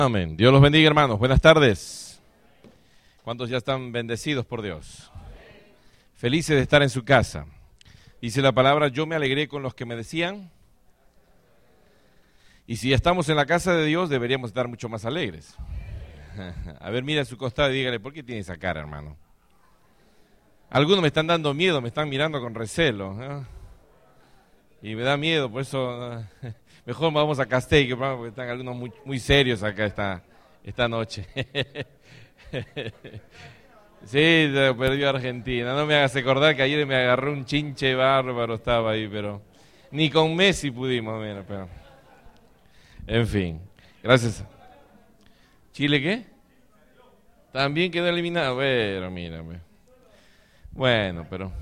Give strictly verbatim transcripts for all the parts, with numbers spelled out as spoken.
Amén. Dios los bendiga, hermanos. Buenas tardes. ¿Cuántos ya están bendecidos por Dios? Felices de estar en su casa. Dice la palabra, yo me alegré con los que me decían. Y si estamos en la casa de Dios, deberíamos estar mucho más alegres. A ver, mira a su costado y dígale, ¿por qué tiene esa cara, hermano? Algunos me están dando miedo, me están mirando con recelo, ¿no? Y me da miedo, por eso mejor vamos a Castell, porque están algunos muy, muy serios acá esta, esta noche. Sí, se perdió Argentina. No me hagas acordar que ayer me agarró un chinche bárbaro, estaba ahí, pero ni con Messi pudimos, mira, pero en fin, gracias. ¿Chile qué? También quedó eliminado. Bueno, mírame. Bueno, pero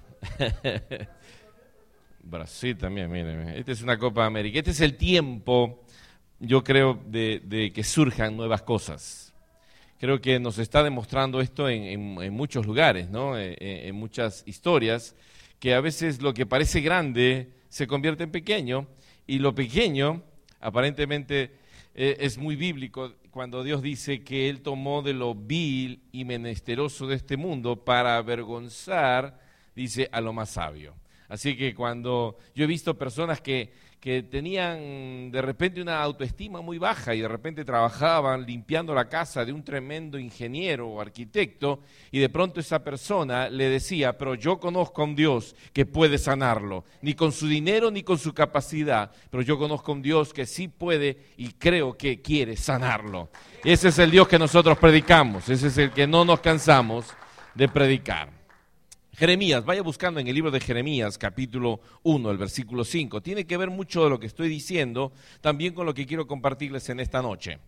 Brasil también, mírame. Esta es una Copa América. Este es el tiempo, yo creo, de, de que surjan nuevas cosas. Creo que nos está demostrando esto en, en, en muchos lugares, ¿no? En, en muchas historias, que a veces lo que parece grande se convierte en pequeño, y lo pequeño, aparentemente, eh, es muy bíblico cuando Dios dice que Él tomó de lo vil y menesteroso de este mundo para avergonzar, dice, a lo más sabio. Así que cuando yo he visto personas que, que tenían de repente una autoestima muy baja y de repente trabajaban limpiando la casa de un tremendo ingeniero o arquitecto, y de pronto esa persona le decía, pero yo conozco a un Dios que puede sanarlo, ni con su dinero ni con su capacidad, pero yo conozco a un Dios que sí puede y creo que quiere sanarlo. Ese es el Dios que nosotros predicamos, ese es el que no nos cansamos de predicar. Jeremías, vaya buscando en el libro de Jeremías, capítulo uno, el versículo cinco. Tiene que ver mucho de lo que estoy diciendo, también con lo que quiero compartirles en esta noche.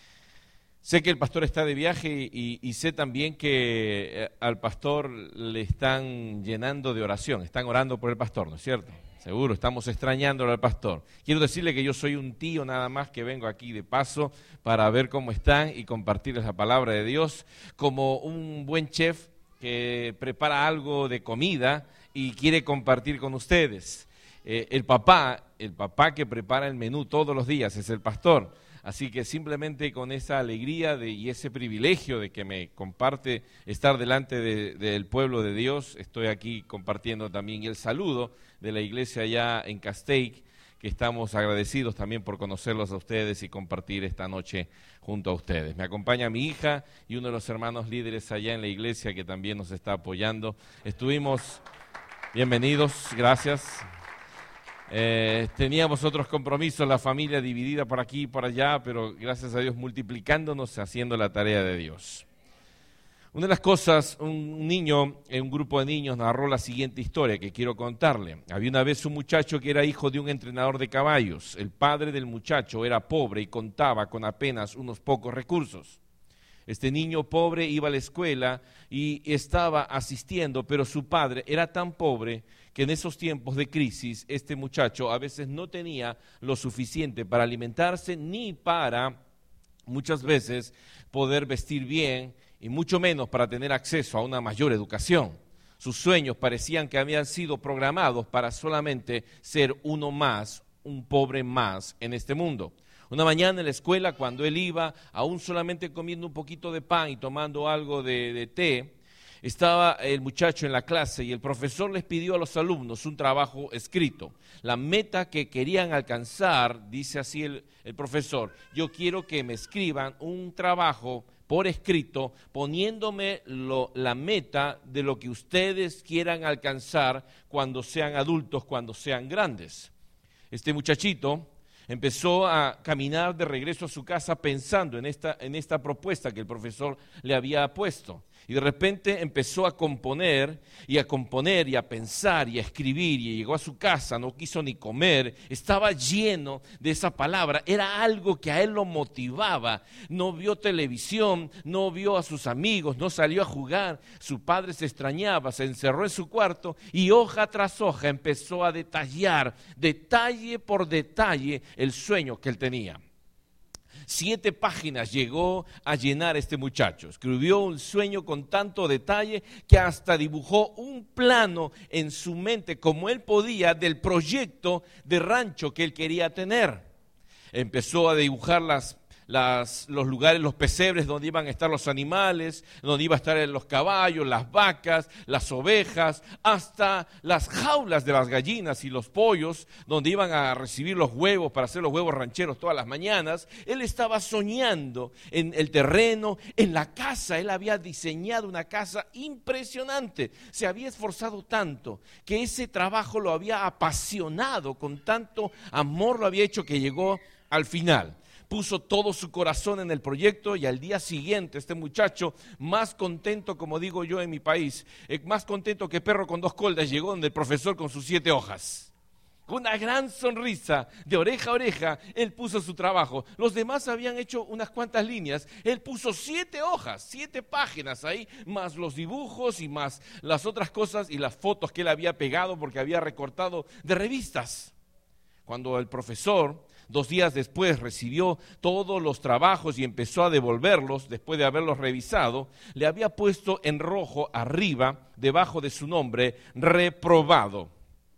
Sé que el pastor está de viaje y, y sé también que eh, al pastor le están llenando de oración, están orando por el pastor, ¿no es cierto? Seguro, estamos extrañándolo al pastor. Quiero decirle que yo soy un tío nada más que vengo aquí de paso para ver cómo están y compartirles la palabra de Dios como un buen chef que prepara algo de comida y quiere compartir con ustedes. Eh, el papá, el papá que prepara el menú todos los días es el pastor. Así que simplemente con esa alegría de, y ese privilegio de que me comparte estar delante de, del pueblo de Dios, estoy aquí compartiendo también el saludo de la iglesia allá en Castell, que estamos agradecidos también por conocerlos a ustedes y compartir esta noche junto a ustedes. Me acompaña mi hija y uno de los hermanos líderes allá en la iglesia que también nos está apoyando. Estuvimos, bienvenidos, gracias. Eh, teníamos otros compromisos, la familia dividida por aquí y por allá, pero gracias a Dios multiplicándonos, haciendo la tarea de Dios. Una de las cosas, un niño, un grupo de niños narró la siguiente historia que quiero contarle. Había una vez un muchacho que era hijo de un entrenador de caballos. El padre del muchacho era pobre y contaba con apenas unos pocos recursos. Este niño pobre iba a la escuela y estaba asistiendo, pero su padre era tan pobre que en esos tiempos de crisis este muchacho a veces no tenía lo suficiente para alimentarse ni para, muchas veces, poder vestir bien, y mucho menos para tener acceso a una mayor educación. Sus sueños parecían que habían sido programados para solamente ser uno más, un pobre más en este mundo. Una mañana en la escuela, cuando él iba, aún solamente comiendo un poquito de pan y tomando algo de, de té, estaba el muchacho en la clase y el profesor les pidió a los alumnos un trabajo escrito. La meta que querían alcanzar, dice así el, el profesor, yo quiero que me escriban un trabajo por escrito, poniéndome lo, la meta de lo que ustedes quieran alcanzar cuando sean adultos, cuando sean grandes. Este muchachito empezó a caminar de regreso a su casa pensando en esta, en esta propuesta que el profesor le había puesto. Y de repente empezó a componer y a componer y a pensar y a escribir, y llegó a su casa, no quiso ni comer, estaba lleno de esa palabra, era algo que a él lo motivaba. No vio televisión, no vio a sus amigos, no salió a jugar, su padre se extrañaba, se encerró en su cuarto y hoja tras hoja empezó a detallar, detalle por detalle, el sueño que él tenía. Siete páginas llegó a llenar este muchacho. Escribió un sueño con tanto detalle que hasta dibujó un plano en su mente, como él podía, del proyecto de rancho que él quería tener. Empezó a dibujar las las, los lugares, los pesebres donde iban a estar los animales, donde iban a estar los caballos, las vacas, las ovejas, hasta las jaulas de las gallinas y los pollos, donde iban a recibir los huevos para hacer los huevos rancheros todas las mañanas. Él estaba soñando en el terreno, en la casa. Él había diseñado una casa impresionante. Se había esforzado tanto que ese trabajo lo había apasionado, con tanto amor lo había hecho que llegó al final. Puso todo su corazón en el proyecto y al día siguiente este muchacho, más contento, como digo yo en mi país, eh, más contento que perro con dos coldas, llegó donde el profesor con sus siete hojas. Con una gran sonrisa, de oreja a oreja, él puso su trabajo. Los demás habían hecho unas cuantas líneas, él puso siete hojas, siete páginas ahí, más los dibujos y más las otras cosas y las fotos que él había pegado porque había recortado de revistas. Cuando el profesor, dos días después, recibió todos los trabajos y empezó a devolverlos después de haberlos revisado, le había puesto en rojo arriba, debajo de su nombre, reprobado,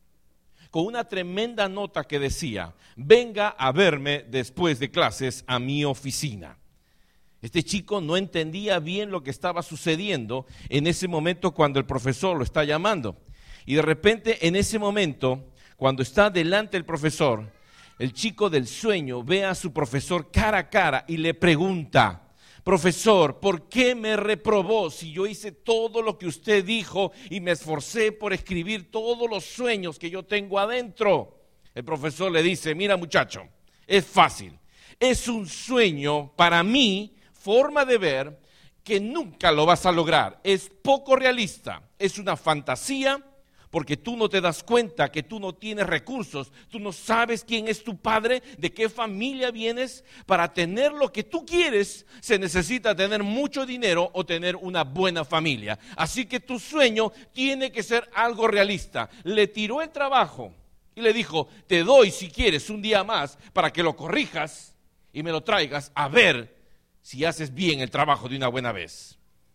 con una tremenda nota que decía: venga a verme después de clases a mi oficina. Este chico no entendía bien lo que estaba sucediendo en ese momento cuando el profesor lo está llamando. Y de repente, en ese momento, cuando está delante del profesor, el chico del sueño ve a su profesor cara a cara y le pregunta: profesor, ¿por qué me reprobó si yo hice todo lo que usted dijo y me esforcé por escribir todos los sueños que yo tengo adentro? El profesor le dice: mira, muchacho, es fácil, es un sueño para mí, forma de ver, que nunca lo vas a lograr, es poco realista, es una fantasía, porque tú no te das cuenta que tú no tienes recursos, tú no sabes quién es tu padre, de qué familia vienes. Para tener lo que tú quieres, se necesita tener mucho dinero o tener una buena familia. Así que tu sueño tiene que ser algo realista. Le tiró el trabajo y le dijo: te doy, si quieres, un día más para que lo corrijas y me lo traigas a ver si haces bien el trabajo de una buena vez.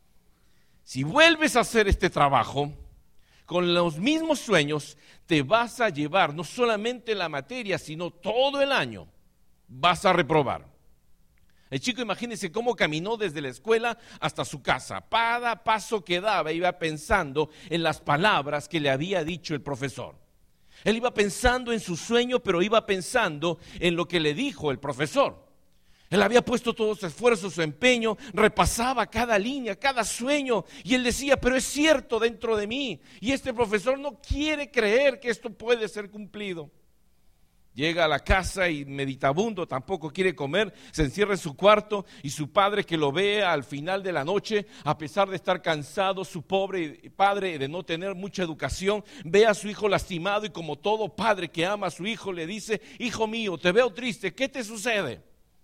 Si vuelves a hacer este trabajo con los mismos sueños, te vas a llevar no solamente la materia, sino todo el año. Vas a reprobar. El chico, imagínense cómo caminó desde la escuela hasta su casa. Cada paso que daba iba pensando en las palabras que le había dicho el profesor. Él iba pensando en su sueño, pero iba pensando en lo que le dijo el profesor. Él había puesto todo su esfuerzo, su empeño, repasaba cada línea, cada sueño, y él decía: pero es cierto dentro de mí, y este profesor no quiere creer que esto puede ser cumplido. Llega a la casa y meditabundo, tampoco quiere comer, se encierra en su cuarto, y su padre, que lo ve al final de la noche, a pesar de estar cansado, su pobre padre, de no tener mucha educación, ve a su hijo lastimado, y como todo padre que ama a su hijo, le dice: hijo mío, te veo triste, ¿qué te sucede?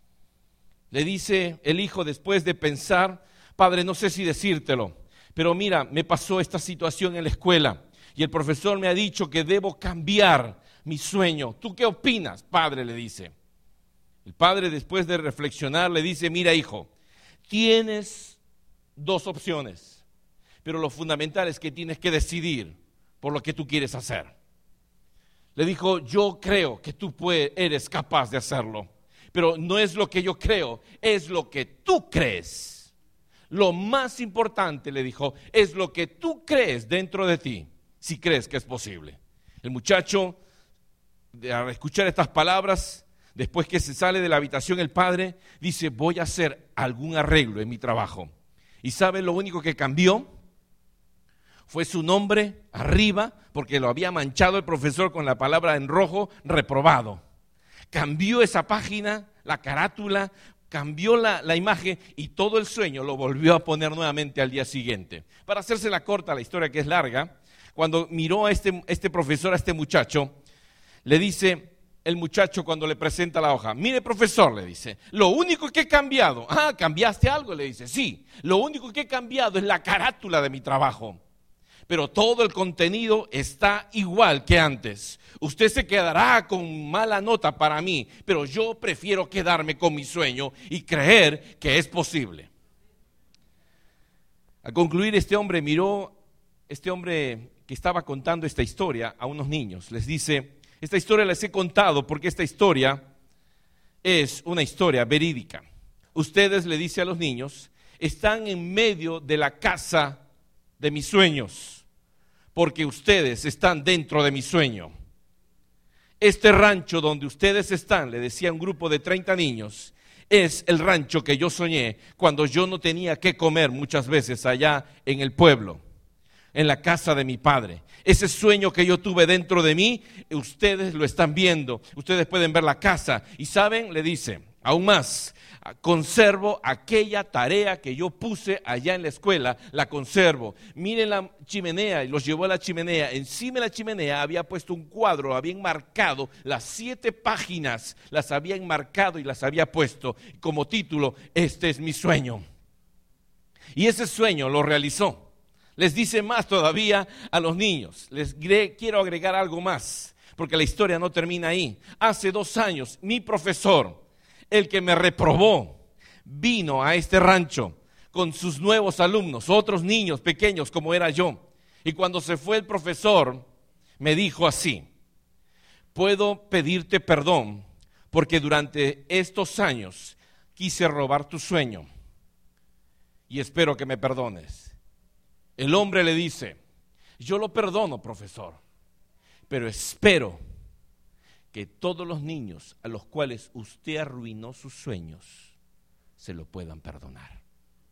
Le dice el hijo, después de pensar: padre, no sé si decírtelo, pero mira, me pasó esta situación en la escuela y el profesor me ha dicho que debo cambiar mi sueño. ¿Tú qué opinas, padre?, le dice. El padre, después de reflexionar, le dice: mira, hijo, tienes dos opciones, pero lo fundamental es que tienes que decidir por lo que tú quieres hacer. Le dijo: yo creo que tú puedes, eres capaz de hacerlo. Pero no es lo que yo creo, es lo que tú crees. Lo más importante, le dijo, es lo que tú crees dentro de ti, si crees que es posible. El muchacho, al escuchar estas palabras, después que se sale de la habitación el padre, dice: voy a hacer algún arreglo en mi trabajo. ¿Y sabe lo único que cambió? Fue su nombre arriba, porque lo había manchado el profesor con la palabra en rojo: reprobado. Cambió esa página, la carátula, cambió la, la imagen, y todo el sueño lo volvió a poner nuevamente al día siguiente. Para hacérsela corta, la historia que es larga, cuando miró a este, este profesor, a este muchacho, le dice el muchacho cuando le presenta la hoja: mire, profesor, le dice, lo único que he cambiado. Ah, ¿cambiaste algo?, le dice. Sí, lo único que he cambiado es la carátula de mi trabajo, pero todo el contenido está igual que antes. Usted se quedará con mala nota para mí, pero yo prefiero quedarme con mi sueño y creer que es posible. Al concluir, este hombre miró, este hombre que estaba contando esta historia a unos niños, les dice: esta historia les he contado porque esta historia es una historia verídica. ustedes, le dice a los niños, están en medio de la casa de mis sueños, porque ustedes están dentro de mi sueño. Este rancho donde ustedes están, le decía un grupo de treinta niños, es el rancho que yo soñé cuando yo no tenía que comer muchas veces allá en el pueblo, en la casa de mi padre. Ese sueño que yo tuve dentro de mí, ustedes lo están viendo, ustedes pueden ver la casa y saben, le dice, aún más, conservo aquella tarea que yo puse allá en la escuela, la conservo. Miren la chimenea, y los llevó a la chimenea. Encima de la chimenea había puesto un cuadro, había enmarcado las siete páginas, las había enmarcado y las había puesto como título, este es mi sueño. Y ese sueño lo realizó. Les dice más todavía a los niños, les quiero agregar algo más, porque la historia no termina ahí. Hace dos años, mi profesor, el que me reprobó, vino a este rancho con sus nuevos alumnos, otros niños pequeños como era yo. Y cuando se fue el profesor, me dijo así, puedo pedirte perdón porque durante estos años quise robar tu sueño y espero que me perdones. El hombre le dice, yo lo perdono, profesor, pero espero que todos los niños a los cuales usted arruinó sus sueños se lo puedan perdonar.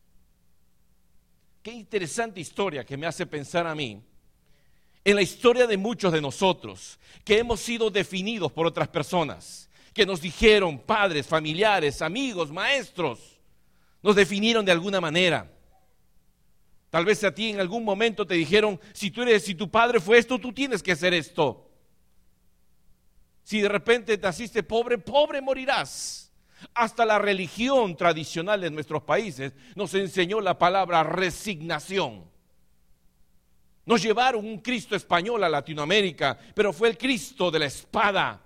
Qué interesante historia que me hace pensar a mí en la historia de muchos de nosotros que hemos sido definidos por otras personas, que nos dijeron, padres, familiares, amigos, maestros, nos definieron de alguna manera. Tal vez a ti en algún momento te dijeron, si tú eres, si tu padre fue esto, tú tienes que hacer esto. Si de repente naciste pobre, pobre morirás. Hasta la religión tradicional de nuestros países nos enseñó la palabra resignación. Nos llevaron un Cristo español a Latinoamérica, pero fue el Cristo de la espada,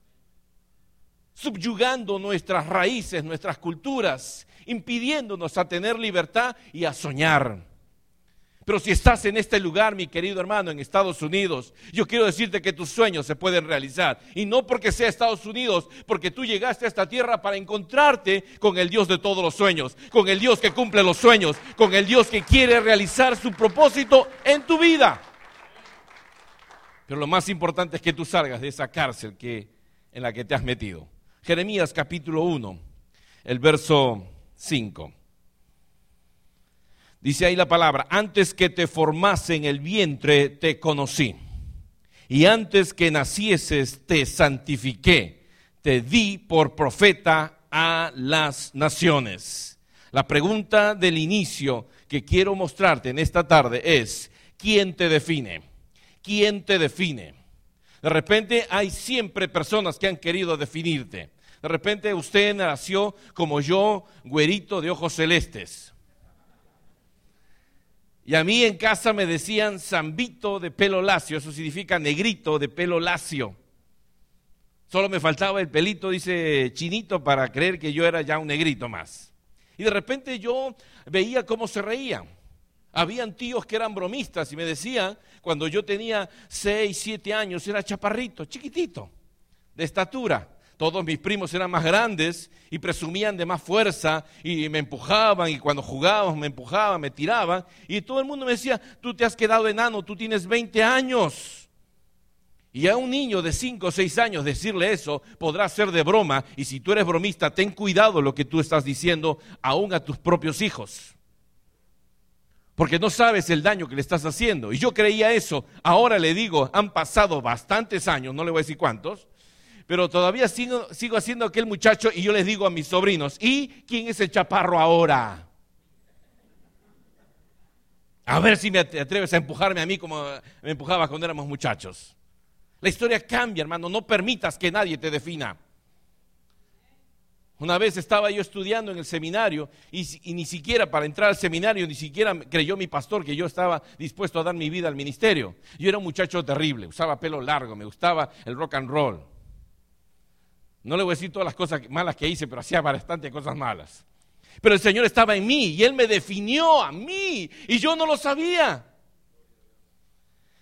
subyugando nuestras raíces, nuestras culturas, impidiéndonos a tener libertad y a soñar. Pero si estás en este lugar, mi querido hermano, en Estados Unidos, yo quiero decirte que tus sueños se pueden realizar. Y no porque sea Estados Unidos, porque tú llegaste a esta tierra para encontrarte con el Dios de todos los sueños, con el Dios que cumple los sueños, con el Dios que quiere realizar su propósito en tu vida. Pero lo más importante es que tú salgas de esa cárcel que, en la que te has metido. Jeremías capítulo uno, el verso cinco. Dice ahí la palabra, antes que te formase en el vientre te conocí, y antes que nacieses te santifiqué, te di por profeta a las naciones. La pregunta del inicio que quiero mostrarte en esta tarde es, ¿quién te define? ¿Quién te define? De repente hay siempre personas que han querido definirte. De repente usted nació como yo, güerito de ojos celestes. Y a mí en casa me decían zambito de pelo lacio, eso significa negrito de pelo lacio. Solo me faltaba el pelito, dice chinito, para creer que yo era ya un negrito más. Y de repente yo veía cómo se reían. Habían tíos que eran bromistas y me decían, cuando yo tenía seis, siete años, era chaparrito, chiquitito, de estatura. Todos mis primos eran más grandes y presumían de más fuerza y me empujaban y cuando jugábamos me empujaban, me tiraban y todo el mundo me decía, tú te has quedado enano, tú tienes veinte años. Y a un niño de cinco o seis años decirle eso podrá ser de broma y si tú eres bromista, ten cuidado lo que tú estás diciendo aún a tus propios hijos. Porque no sabes el daño que le estás haciendo. Y yo creía eso, ahora le digo, han pasado bastantes años, no le voy a decir cuántos, pero todavía sigo, sigo haciendo aquel muchacho y yo les digo a mis sobrinos, ¿y quién es el chaparro ahora? A ver si me atreves a empujarme a mí como me empujabas cuando éramos muchachos. La historia cambia, hermano, no permitas que nadie te defina. Una vez estaba yo estudiando en el seminario y, y ni siquiera para entrar al seminario, ni siquiera creyó mi pastor que yo estaba dispuesto a dar mi vida al ministerio. Yo era un muchacho terrible, usaba pelo largo, me gustaba el rock and roll. No le voy a decir todas las cosas malas que hice, pero hacía bastante cosas malas. Pero el Señor estaba en mí y Él me definió a mí y yo no lo sabía.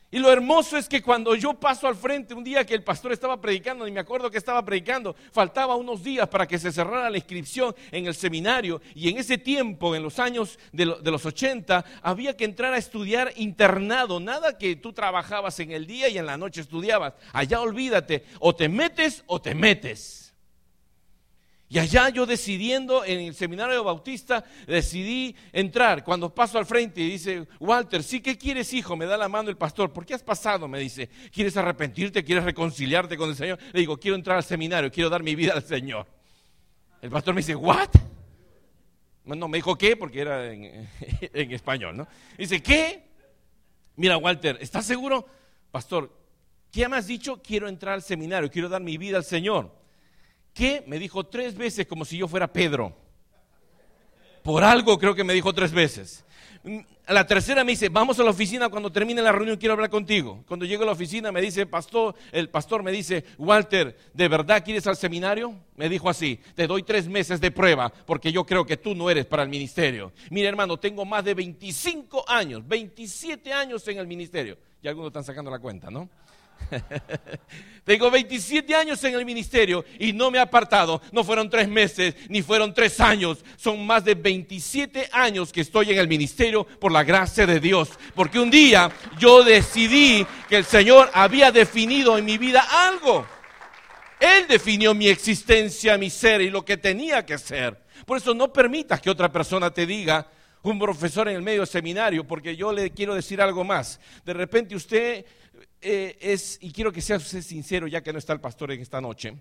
Y lo hermoso es que cuando yo paso al frente, un día que el pastor estaba predicando, ni me acuerdo que estaba predicando, faltaba unos días para que se cerrara la inscripción en el seminario, y en ese tiempo, en los años de, lo, de los ochenta, había que entrar a estudiar internado, nada que tú trabajabas en el día y en la noche estudiabas. Allá olvídate, o te metes o te metes. Y allá yo decidiendo en el seminario bautista, decidí entrar. Cuando paso al frente y dice, Walter, ¿sí qué quieres, hijo? Me da la mano el pastor. ¿Por qué has pasado? Me dice, ¿quieres arrepentirte? ¿Quieres reconciliarte con el Señor? Le digo, quiero entrar al seminario, quiero dar mi vida al Señor. El pastor me dice, ¿what? No, me dijo, ¿qué? Porque era en, en español, ¿no? Dice, ¿qué? Mira, Walter, ¿estás seguro? Pastor, ¿qué me has dicho? Quiero entrar al seminario, quiero dar mi vida al Señor. ¿Qué? Me dijo tres veces como si yo fuera Pedro. Por algo creo que me dijo tres veces. A la tercera me dice, vamos a la oficina cuando termine la reunión, quiero hablar contigo. Cuando llego a la oficina me dice, pastor, el pastor me dice, Walter, ¿de verdad quieres al seminario? Me dijo así, te doy tres meses de prueba porque yo creo que tú no eres para el ministerio. Mira, hermano, tengo más de veinticinco años, veintisiete años en el ministerio. Y algunos están sacando la cuenta, ¿no? Tengo veintisiete años en el ministerio y no me he apartado. No fueron tres meses ni fueron tres años, son más de veintisiete años que estoy en el ministerio por la gracia de Dios, porque un día yo decidí que el Señor había definido en mi vida algo. Él definió mi existencia, mi ser y lo que tenía que ser. Por eso no permitas que otra persona te diga, un profesor en el medio seminario, porque yo le quiero decir algo más. De repente usted eh, es, y quiero que sea usted sincero ya que no está el pastor en esta noche.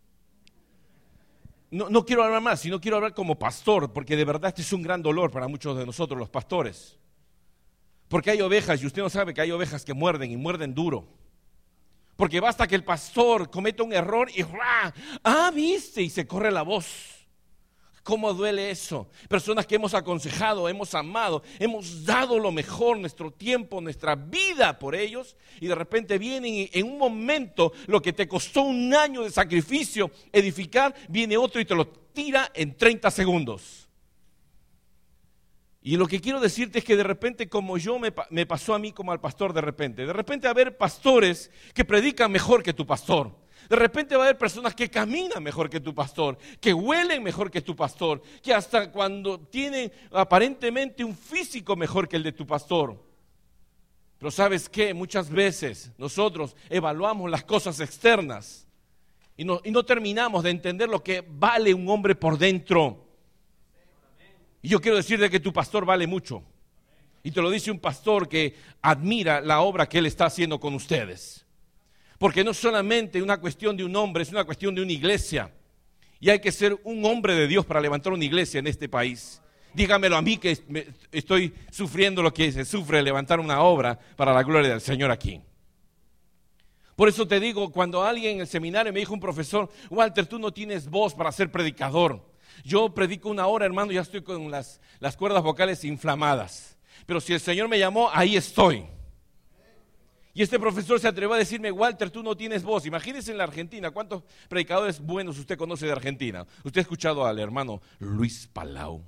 No, no quiero hablar más, sino quiero hablar como pastor, porque de verdad este es un gran dolor para muchos de nosotros los pastores. Porque hay ovejas, y usted no sabe que hay ovejas que muerden y muerden duro. Porque basta que el pastor cometa un error y ¡ah! ¡Ah, viste! Y se corre la voz. ¿Cómo duele eso? Personas que hemos aconsejado, hemos amado, hemos dado lo mejor, nuestro tiempo, nuestra vida por ellos, y de repente vienen y en un momento lo que te costó un año de sacrificio edificar, viene otro y te lo tira en treinta segundos. Y lo que quiero decirte es que de repente, como yo me, me pasó a mí como al pastor de repente, de repente va a haber pastores que predican mejor que tu pastor. De repente va a haber personas que caminan mejor que tu pastor, que huelen mejor que tu pastor, que hasta cuando tienen aparentemente un físico mejor que el de tu pastor. Pero ¿sabes qué? Muchas veces nosotros evaluamos las cosas externas y no, y no terminamos de entender lo que vale un hombre por dentro. Y yo quiero decirte que tu pastor vale mucho. Y te lo dice un pastor que admira la obra que él está haciendo con ustedes. Porque no es solamente una cuestión de un hombre, es una cuestión de una iglesia. Y hay que ser un hombre de Dios para levantar una iglesia en este país. Dígamelo a mí que estoy sufriendo lo que se sufre levantar una obra para la gloria del Señor aquí. Por eso te digo, cuando alguien en el seminario me dijo un profesor, Walter, tú no tienes voz para ser predicador. Yo predico una hora, hermano, ya estoy con las, las cuerdas vocales inflamadas. Pero si el Señor me llamó, ahí estoy. Y este profesor se atrevió a decirme, Walter, tú no tienes voz. Imagínense en la Argentina, ¿cuántos predicadores buenos usted conoce de Argentina? Usted ha escuchado al hermano Luis Palau.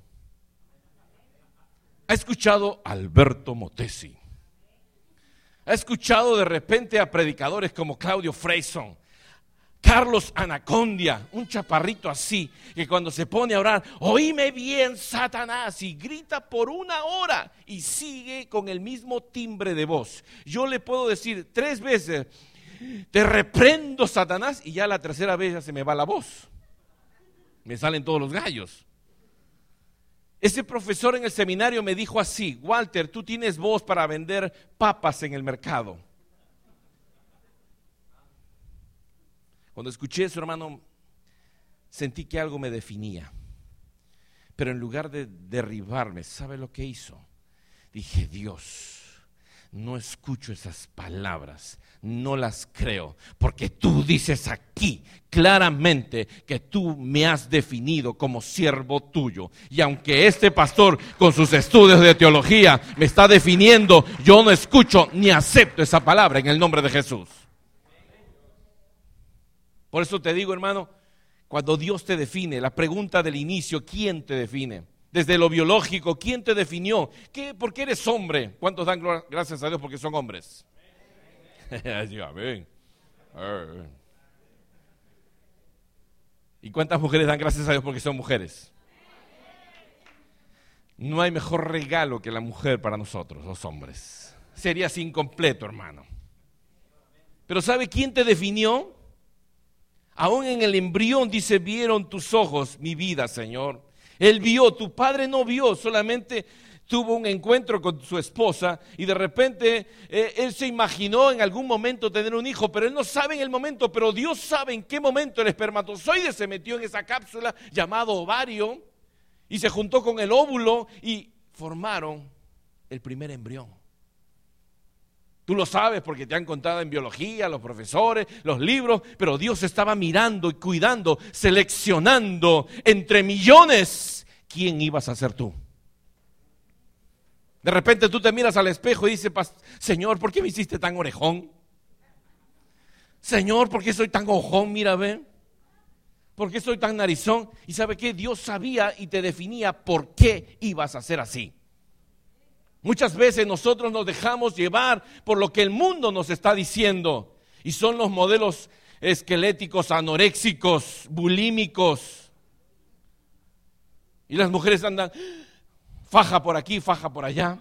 Ha escuchado a Alberto Motesi. Ha escuchado de repente a predicadores como Claudio Freyson, Carlos Anacondia, un chaparrito así, que cuando se pone a orar, oíme bien, Satanás, y grita por una hora y sigue con el mismo timbre de voz. Yo le puedo decir tres veces, te reprendo, Satanás, y ya la tercera vez ya se me va la voz. Me salen todos los gallos. Ese profesor en el seminario me dijo así, Walter, tú tienes voz para vender papas en el mercado. Cuando escuché eso, hermano, sentí que algo me definía. Pero en lugar de derribarme, ¿sabe lo que hizo? Dije, Dios, no escucho esas palabras, no las creo, porque tú dices aquí claramente que tú me has definido como siervo tuyo. Y aunque este pastor con sus estudios de teología me está definiendo, yo no escucho ni acepto esa palabra en el nombre de Jesús. Por eso te digo, hermano, cuando Dios te define, la pregunta del inicio, ¿quién te define? Desde lo biológico, ¿quién te definió? ¿Qué? ¿Por qué eres hombre? ¿Cuántos dan gracias a Dios porque son hombres? Así, amén. ¿Y cuántas mujeres dan gracias a Dios porque son mujeres? No hay mejor regalo que la mujer para nosotros, los hombres. Serías incompleto, hermano. Pero ¿sabe quién te definió? Aún en el embrión dice, vieron tus ojos mi vida, Señor. Él vio, tu padre no vio, solamente tuvo un encuentro con su esposa y de repente eh, él se imaginó en algún momento tener un hijo, pero él no sabe en el momento, pero Dios sabe en qué momento el espermatozoide se metió en esa cápsula llamado ovario y se juntó con el óvulo y formaron el primer embrión. Tú lo sabes porque te han contado en biología, los profesores, los libros, pero Dios estaba mirando y cuidando, seleccionando entre millones quién ibas a ser tú. De repente tú te miras al espejo y dices, Señor, ¿por qué me hiciste tan orejón? Señor, ¿por qué soy tan ojón? Mira, ve. ¿Por qué soy tan narizón? Y ¿sabe qué? Dios sabía y te definía por qué ibas a ser así. Muchas veces nosotros nos dejamos llevar por lo que el mundo nos está diciendo. Y son los modelos esqueléticos, anoréxicos, bulímicos. Y las mujeres andan faja por aquí, faja por allá.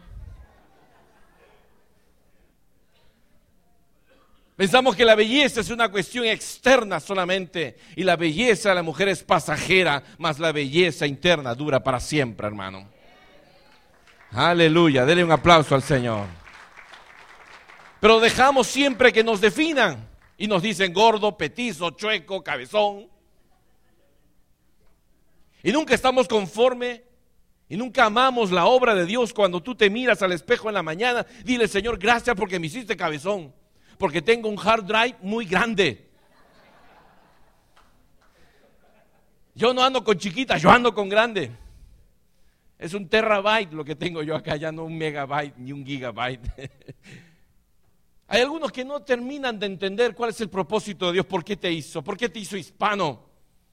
Pensamos que la belleza es una cuestión externa solamente. Y la belleza de la mujer es pasajera, mas la belleza interna dura para siempre, hermano. Aleluya, denle un aplauso al Señor. Pero dejamos siempre que nos definan y nos dicen gordo, petizo, chueco, cabezón. Y nunca estamos conforme y nunca amamos la obra de Dios. Cuando tú te miras al espejo en la mañana, dile, Señor, gracias porque me hiciste cabezón, porque tengo un hard drive muy grande. Yo no ando con chiquitas, yo ando con grande. Es un terabyte lo que tengo yo acá, ya no un megabyte ni un gigabyte. Hay algunos que no terminan de entender cuál es el propósito de Dios, por qué te hizo, por qué te hizo hispano.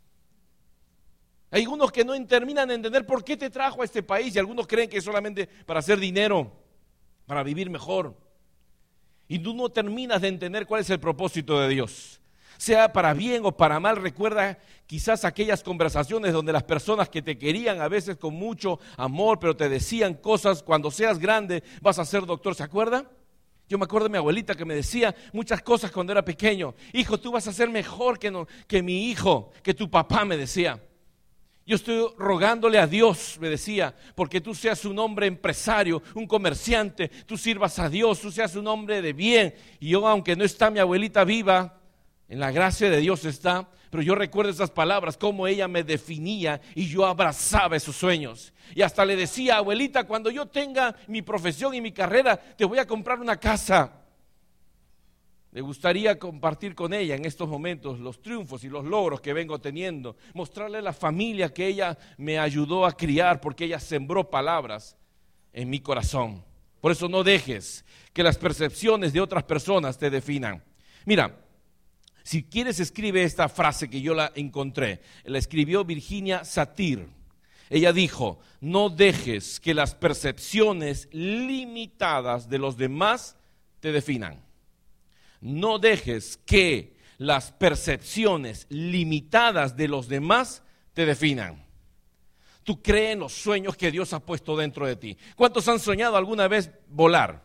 Hay algunos que no terminan de entender por qué te trajo a este país y algunos creen que es solamente para hacer dinero, para vivir mejor. Y tú no terminas de entender cuál es el propósito de Dios. Sea para bien o para mal, recuerda quizás aquellas conversaciones donde las personas que te querían a veces con mucho amor, pero te decían cosas, cuando seas grande vas a ser doctor, ¿se acuerda? Yo me acuerdo de mi abuelita que me decía muchas cosas cuando era pequeño. Hijo, tú vas a ser mejor que, no, que mi hijo, que tu papá, me decía. Yo estoy rogándole a Dios, me decía, porque tú seas un hombre empresario, un comerciante, tú sirvas a Dios, tú seas un hombre de bien. Y yo, aunque no está mi abuelita viva, en la gracia de Dios está, pero yo recuerdo esas palabras, cómo ella me definía y yo abrazaba esos sueños. Y hasta le decía, abuelita, cuando yo tenga mi profesión y mi carrera, te voy a comprar una casa. Me gustaría compartir con ella en estos momentos los triunfos y los logros que vengo teniendo, mostrarle la familia que ella me ayudó a criar, porque ella sembró palabras en mi corazón. Por eso no dejes que las percepciones de otras personas te definan. Mira, si quieres, escribe esta frase que yo la encontré. La escribió Virginia Satir. Ella dijo, no dejes que las percepciones limitadas de los demás te definan. No dejes que las percepciones limitadas de los demás te definan. Tú crees en los sueños que Dios ha puesto dentro de ti. ¿Cuántos han soñado alguna vez volar?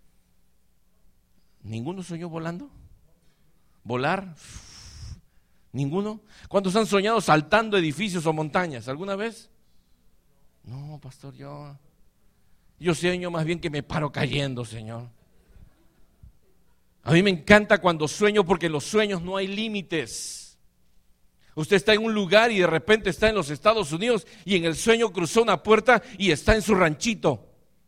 ¿Ninguno soñó volando? ¿Volar? ¿Ninguno? ¿Cuántos han soñado saltando edificios o montañas? ¿Alguna vez? No, pastor, yo, yo sueño más bien que me paro cayendo, Señor. A mí me encanta cuando sueño porque en los sueños no hay límites. Usted está en un lugar y de repente está en los Estados Unidos y en el sueño cruzó una puerta y está en su ranchito.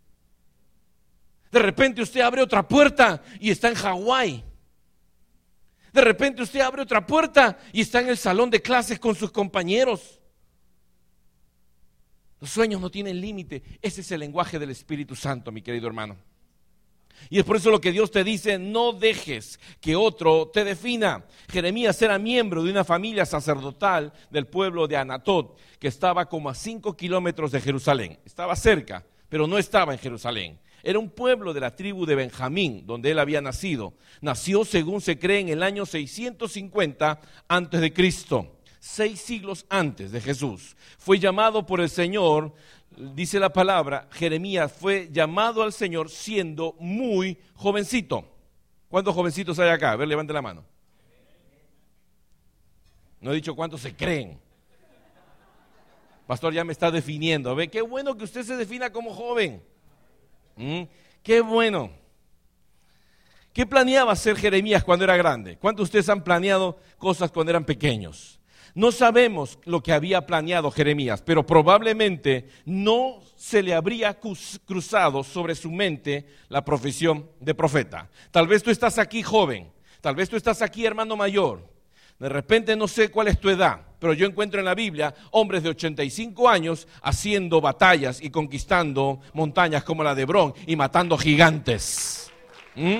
De repente usted abre otra puerta y está en Hawái. De repente usted abre otra puerta y está en el salón de clases con sus compañeros. Los sueños no tienen límite. Ese es el lenguaje del Espíritu Santo, mi querido hermano. Y es por eso lo que Dios te dice, no dejes que otro te defina. Jeremías era miembro de una familia sacerdotal del pueblo de Anatot, que estaba como a cinco kilómetros de Jerusalén. Estaba cerca, pero no estaba en Jerusalén. Era un pueblo de la tribu de Benjamín, donde él había nacido. Nació, según se cree, en el año seiscientos cincuenta antes de Cristo, seis siglos antes de Jesús. Fue llamado por el Señor, dice la palabra, Jeremías fue llamado al Señor siendo muy jovencito. ¿Cuántos jovencitos hay acá? A ver, levante la mano. No he dicho cuántos se creen. Pastor, ya me está definiendo. ¿Ve? Qué bueno que usted se defina como joven. ¿Mm? Qué bueno. ¿Qué planeaba hacer Jeremías cuando era grande? ¿Cuántos de ustedes han planeado cosas cuando eran pequeños? No sabemos lo que había planeado Jeremías, pero probablemente no se le habría cruzado sobre su mente la profesión de profeta. Tal vez tú estás aquí joven, tal vez tú estás aquí hermano mayor. De repente no sé cuál es tu edad, pero yo encuentro en la Biblia hombres de ochenta y cinco años haciendo batallas y conquistando montañas como la de Hebrón y matando gigantes. ¿Mm?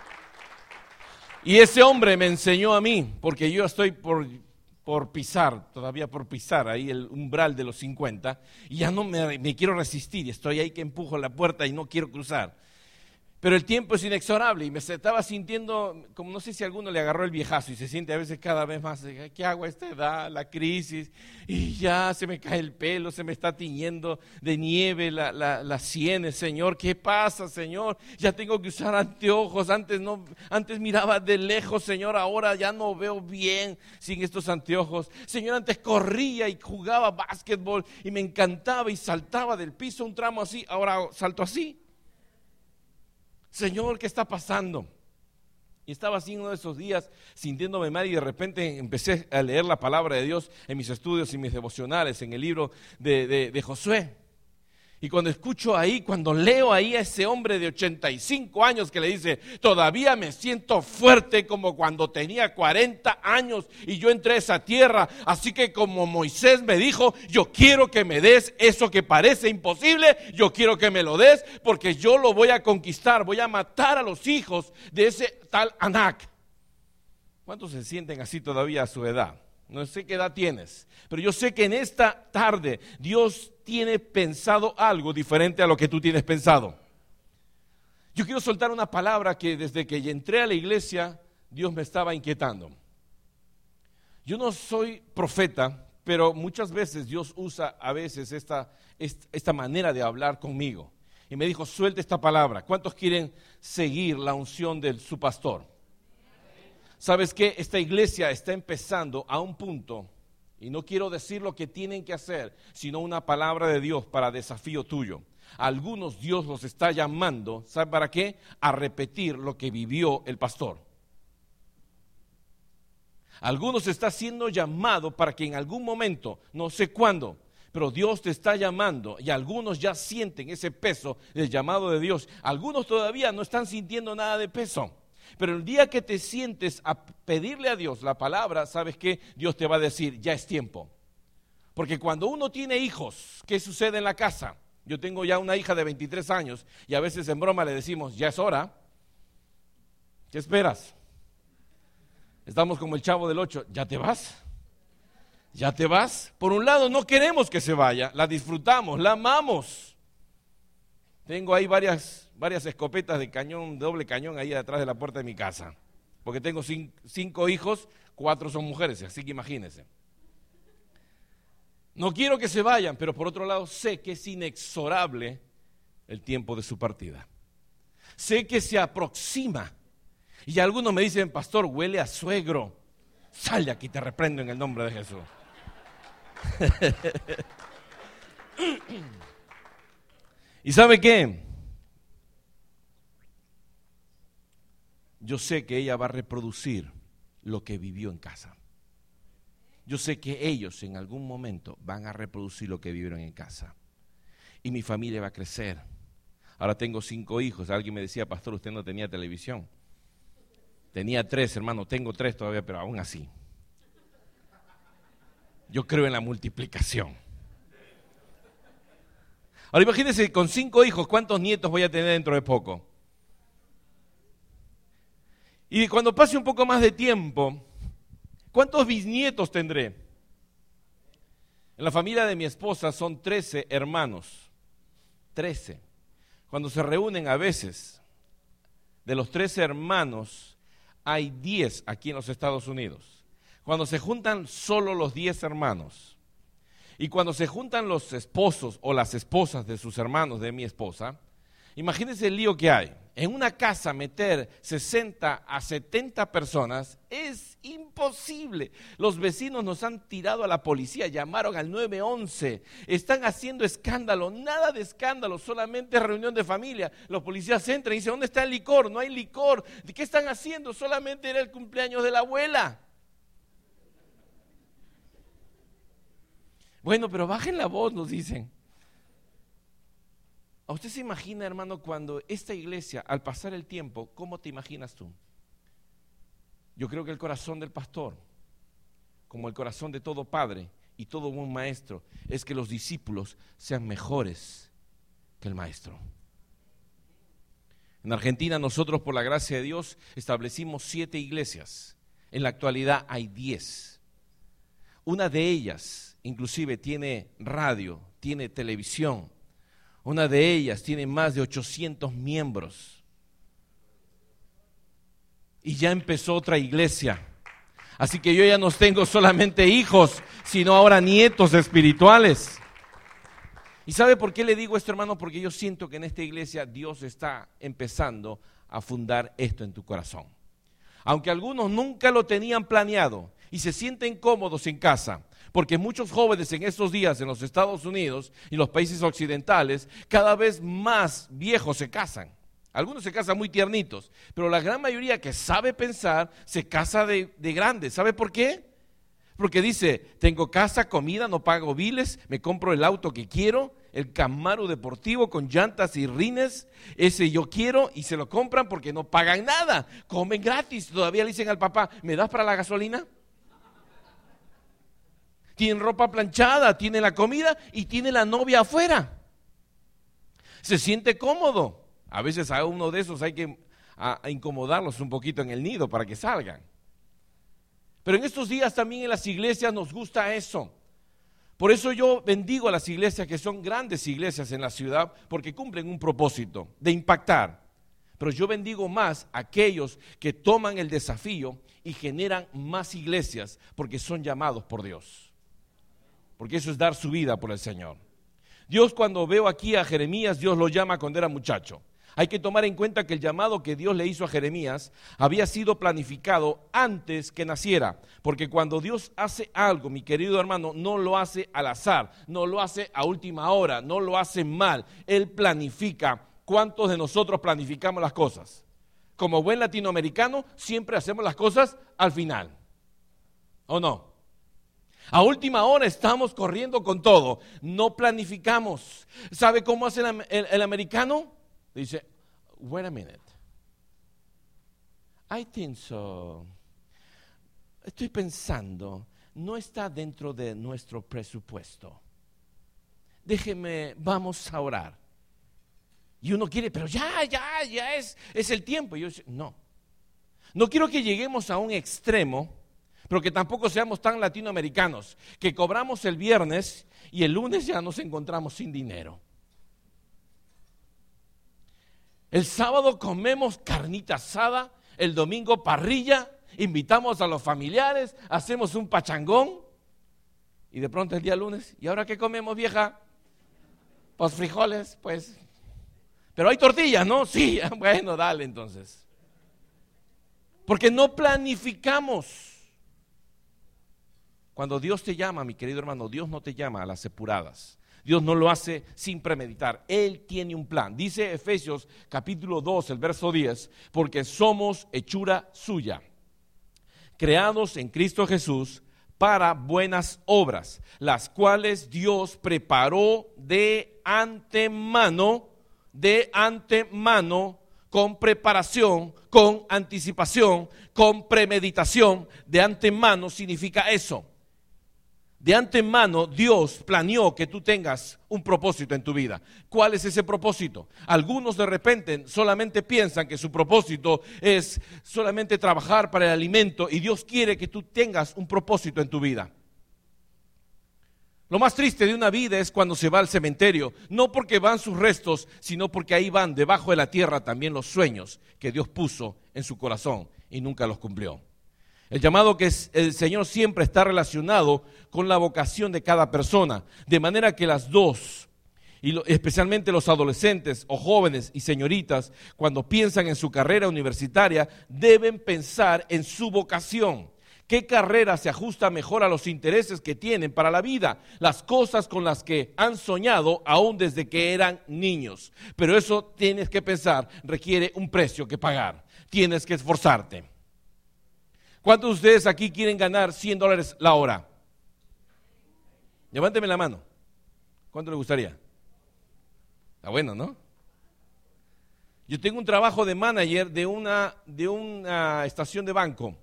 Y ese hombre me enseñó a mí, porque yo estoy por, por pisar, todavía por pisar ahí el umbral de los cincuenta, y ya no me, me quiero resistir, estoy ahí que empujo la puerta y no quiero cruzar. Pero el tiempo es inexorable y me estaba sintiendo, como no sé si a alguno le agarró el viejazo y se siente a veces cada vez más, ¿qué hago a esta edad? La crisis, y ya se me cae el pelo, se me está tiñendo de nieve la, la, las sienes, Señor, ¿qué pasa, Señor? Ya tengo que usar anteojos, antes, no, antes miraba de lejos, Señor, ahora ya no veo bien sin estos anteojos. Señor, antes corría y jugaba básquetbol y me encantaba y saltaba del piso un tramo así, ahora salto así. Señor, ¿qué está pasando? Y estaba así uno de esos días sintiéndome mal y de repente empecé a leer la palabra de Dios en mis estudios y mis devocionales, en el libro de, de, de Josué. Y cuando escucho ahí, cuando leo ahí a ese hombre de ochenta y cinco años que le dice, todavía me siento fuerte como cuando tenía cuarenta años y yo entré a esa tierra, así que como Moisés me dijo, yo quiero que me des eso que parece imposible, yo quiero que me lo des porque yo lo voy a conquistar, voy a matar a los hijos de ese tal Anac. ¿Cuántos se sienten así todavía a su edad? No sé qué edad tienes, pero yo sé que en esta tarde Dios tiene pensado algo diferente a lo que tú tienes pensado. Yo quiero soltar una palabra que desde que entré a la iglesia Dios me estaba inquietando. Yo no soy profeta, pero muchas veces Dios usa a veces esta, esta manera de hablar conmigo. Y me dijo, suelte esta palabra. ¿Cuántos quieren seguir la unción de su pastor? ¿Sabes qué? Esta iglesia está empezando a un punto, y no quiero decir lo que tienen que hacer, sino una palabra de Dios para desafío tuyo. A algunos Dios los está llamando, ¿sabe para qué? A repetir lo que vivió el pastor. A algunos está siendo llamado para que en algún momento, no sé cuándo, pero Dios te está llamando y algunos ya sienten ese peso del llamado de Dios. Algunos todavía no están sintiendo nada de peso. Pero el día que te sientes a pedirle a Dios la palabra, ¿sabes qué? Dios te va a decir, ya es tiempo. Porque cuando uno tiene hijos, ¿qué sucede en la casa? Yo tengo ya una hija de veintitrés años y a veces en broma le decimos, ya es hora. ¿Qué esperas? Estamos como el Chavo del Ocho, ¿ya te vas? ¿Ya te vas? Por un lado no queremos que se vaya, la disfrutamos, la amamos. Tengo ahí varias, varias escopetas de cañón, doble cañón ahí detrás de la puerta de mi casa. Porque tengo cinco, cinco hijos, cuatro son mujeres, así que imagínense. No quiero que se vayan, pero por otro lado sé que es inexorable el tiempo de su partida. Sé que se aproxima. Y algunos me dicen, pastor, huele a suegro. Sal de aquí, te reprendo en el nombre de Jesús. ¿Y sabe qué? Yo sé que ella va a reproducir lo que vivió en casa. Yo sé que ellos en algún momento van a reproducir lo que vivieron en casa. Y mi familia va a crecer. Ahora tengo cinco hijos. Alguien me decía, pastor, usted no tenía televisión. Tenía tres, hermano. Tengo tres todavía, pero aún así. Yo creo en la multiplicación. Ahora imagínense, con cinco hijos, ¿cuántos nietos voy a tener dentro de poco? Y cuando pase un poco más de tiempo, ¿cuántos bisnietos tendré? En la familia de mi esposa son trece hermanos. trece. Cuando se reúnen a veces, de los tres hermanos, hay diez aquí en los Estados Unidos. Cuando se juntan solo los diez hermanos, y cuando se juntan los esposos o las esposas de sus hermanos, de mi esposa, imagínense el lío que hay. En una casa meter sesenta a setenta personas es imposible. Los vecinos nos han tirado a la policía, llamaron al nueve once, están haciendo escándalo, nada de escándalo, solamente reunión de familia. Los policías entran y dicen, ¿dónde está el licor? No hay licor. ¿De qué están haciendo? Solamente era el cumpleaños de la abuela. Bueno, pero bajen la voz, nos dicen. ¿A usted se imagina, hermano, cuando esta iglesia, al pasar el tiempo, cómo te imaginas tú? Yo creo que el corazón del pastor, como el corazón de todo padre y todo buen maestro, es que los discípulos sean mejores que el maestro. En Argentina nosotros, por la gracia de Dios, establecimos siete iglesias. En la actualidad hay diez. Una de ellas, inclusive, tiene radio, tiene televisión. Una de ellas tiene más de ochocientos miembros. Y ya empezó otra iglesia. Así que yo ya no tengo solamente hijos, sino ahora nietos espirituales. ¿Y sabe por qué le digo esto, hermano? Porque yo siento que en esta iglesia Dios está empezando a fundar esto en tu corazón. Aunque algunos nunca lo tenían planeado y se sienten cómodos en casa, porque muchos jóvenes en estos días en los Estados Unidos y los países occidentales, cada vez más viejos se casan. Algunos se casan muy tiernitos, pero la gran mayoría que sabe pensar se casa de, de grande. ¿Sabe por qué? Porque dice, tengo casa, comida, no pago biles, me compro el auto que quiero, el Camaro deportivo con llantas y rines, ese yo quiero, y se lo compran porque no pagan nada, comen gratis. Todavía le dicen al papá, ¿me das para la gasolina? Tienen ropa planchada, tiene la comida y tiene la novia afuera. Se siente cómodo. A veces a uno de esos hay que a, a incomodarlos un poquito en el nido para que salgan. Pero en estos días también en las iglesias nos gusta eso. Por eso yo bendigo a las iglesias que son grandes iglesias en la ciudad, porque cumplen un propósito de impactar. Pero yo bendigo más a aquellos que toman el desafío y generan más iglesias, porque son llamados por Dios. Porque eso es dar su vida por el Señor. Dios, cuando veo aquí a Jeremías, Dios lo llama cuando era muchacho. Hay que tomar en cuenta que el llamado que Dios le hizo a Jeremías había sido planificado antes que naciera. Porque cuando Dios hace algo, mi querido hermano, no lo hace al azar, no lo hace a última hora, no lo hace mal. Él planifica. ¿Cuántos de nosotros planificamos las cosas? Como buen latinoamericano, siempre hacemos las cosas al final. ¿O no? A última hora estamos corriendo con todo, no planificamos. ¿Sabe cómo hace el, el, el americano? Dice, wait a minute, I think so. Estoy pensando, no está dentro de nuestro presupuesto. Déjeme, vamos a orar. Y uno quiere, pero ya, ya, ya es, es el tiempo. Y yo digo, no, no quiero que lleguemos a un extremo, pero que tampoco seamos tan latinoamericanos, que cobramos el viernes y el lunes ya nos encontramos sin dinero. El sábado comemos carnita asada, el domingo parrilla, invitamos a los familiares, hacemos un pachangón y de pronto el día lunes, ¿y ahora qué comemos, vieja? Pues frijoles, pues. Pero hay tortillas, ¿no? Sí, bueno, dale entonces. Porque no planificamos. Cuando Dios te llama, mi querido hermano, Dios no te llama a las apuradas. Dios no lo hace sin premeditar. Él tiene un plan. Dice Efesios capítulo dos, el verso diez, porque somos hechura suya, creados en Cristo Jesús para buenas obras, las cuales Dios preparó de antemano, de antemano, con preparación, con anticipación, con premeditación. De antemano significa eso. De antemano Dios planeó que tú tengas un propósito en tu vida. ¿Cuál es ese propósito? Algunos de repente solamente piensan que su propósito es solamente trabajar para el alimento, y Dios quiere que tú tengas un propósito en tu vida. Lo más triste de una vida es cuando se va al cementerio, no porque van sus restos, sino porque ahí van debajo de la tierra también los sueños que Dios puso en su corazón y nunca los cumplió. El llamado que es el Señor siempre está relacionado con la vocación de cada persona, de manera que las dos, y lo, especialmente los adolescentes o jóvenes y señoritas, cuando piensan en su carrera universitaria, deben pensar en su vocación. ¿Qué carrera se ajusta mejor a los intereses que tienen para la vida? Las cosas con las que han soñado aún desde que eran niños. Pero eso tienes que pensar, requiere un precio que pagar. Tienes que esforzarte. ¿Cuántos de ustedes aquí quieren ganar cien dólares la hora? Levánteme la mano. ¿Cuánto le gustaría? Está bueno, ¿no? Yo tengo un trabajo de manager de una, de una estación de banco.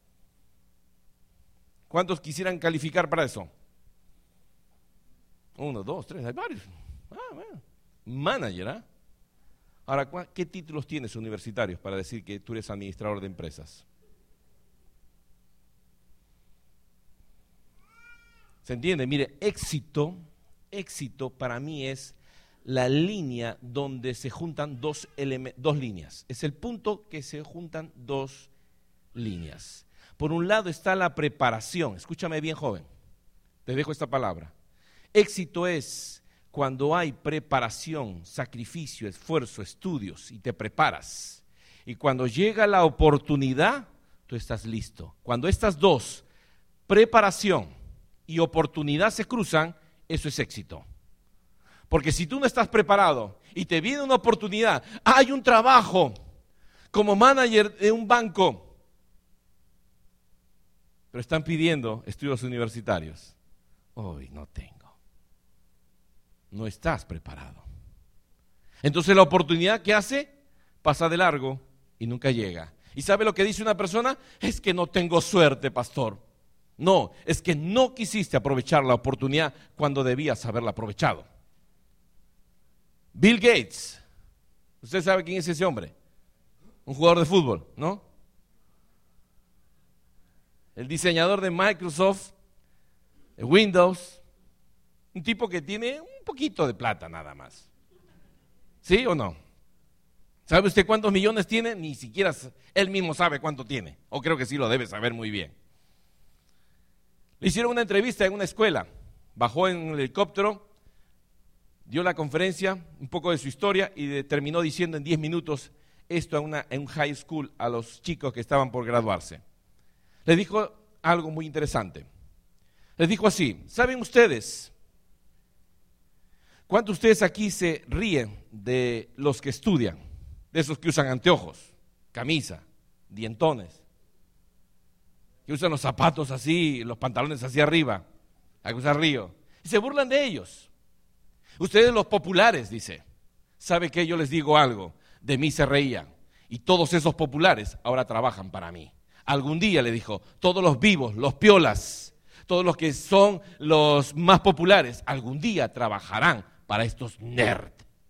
¿Cuántos quisieran calificar para eso? Uno, dos, tres, hay varios. Ah, bueno. Manager, ¿ah? ¿eh? Ahora, ¿qué títulos tienes universitarios para decir que tú eres administrador de empresas? ¿Se entiende? Mire, éxito, éxito para mí es la línea donde se juntan dos, dos líneas. Es el punto que se juntan dos líneas. Por un lado está la preparación. Escúchame bien, joven. Te dejo esta palabra. Éxito es cuando hay preparación, sacrificio, esfuerzo, estudios y te preparas. Y cuando llega la oportunidad, tú estás listo. Cuando estas dos, preparación y oportunidad se cruzan, eso es éxito. Porque si tú no estás preparado y te viene una oportunidad, hay un trabajo como manager de un banco, pero están pidiendo estudios universitarios. Hoy no tengo. No estás preparado. Entonces la oportunidad que hace pasa de largo y nunca llega. ¿Y sabe lo que dice una persona? Es que no tengo suerte, pastor. No, es que no quisiste aprovechar la oportunidad cuando debías haberla aprovechado. Bill Gates, ¿usted sabe quién es ese hombre? Un jugador de fútbol, ¿no? El diseñador de Microsoft, de Windows, un tipo que tiene un poquito de plata nada más. ¿Sí o no? ¿Sabe usted cuántos millones tiene? Ni siquiera él mismo sabe cuánto tiene, o creo que sí lo debe saber muy bien. Le hicieron una entrevista en una escuela, bajó en el helicóptero, dio la conferencia, un poco de su historia y de, terminó diciendo en diez minutos esto en, una, en un high school a los chicos que estaban por graduarse. Les dijo algo muy interesante. Les dijo así: ¿saben ustedes cuántos de ustedes aquí se ríen de los que estudian? De esos que usan anteojos, camisa, dientones, que usan los zapatos así, los pantalones hacia arriba, a que usan río, y se burlan de ellos. Ustedes los populares, dice, ¿sabe qué? Yo les digo algo, de mí se reían, y todos esos populares ahora trabajan para mí. Algún día, le dijo, todos los vivos, los piolas, todos los que son los más populares, algún día trabajarán para estos nerds.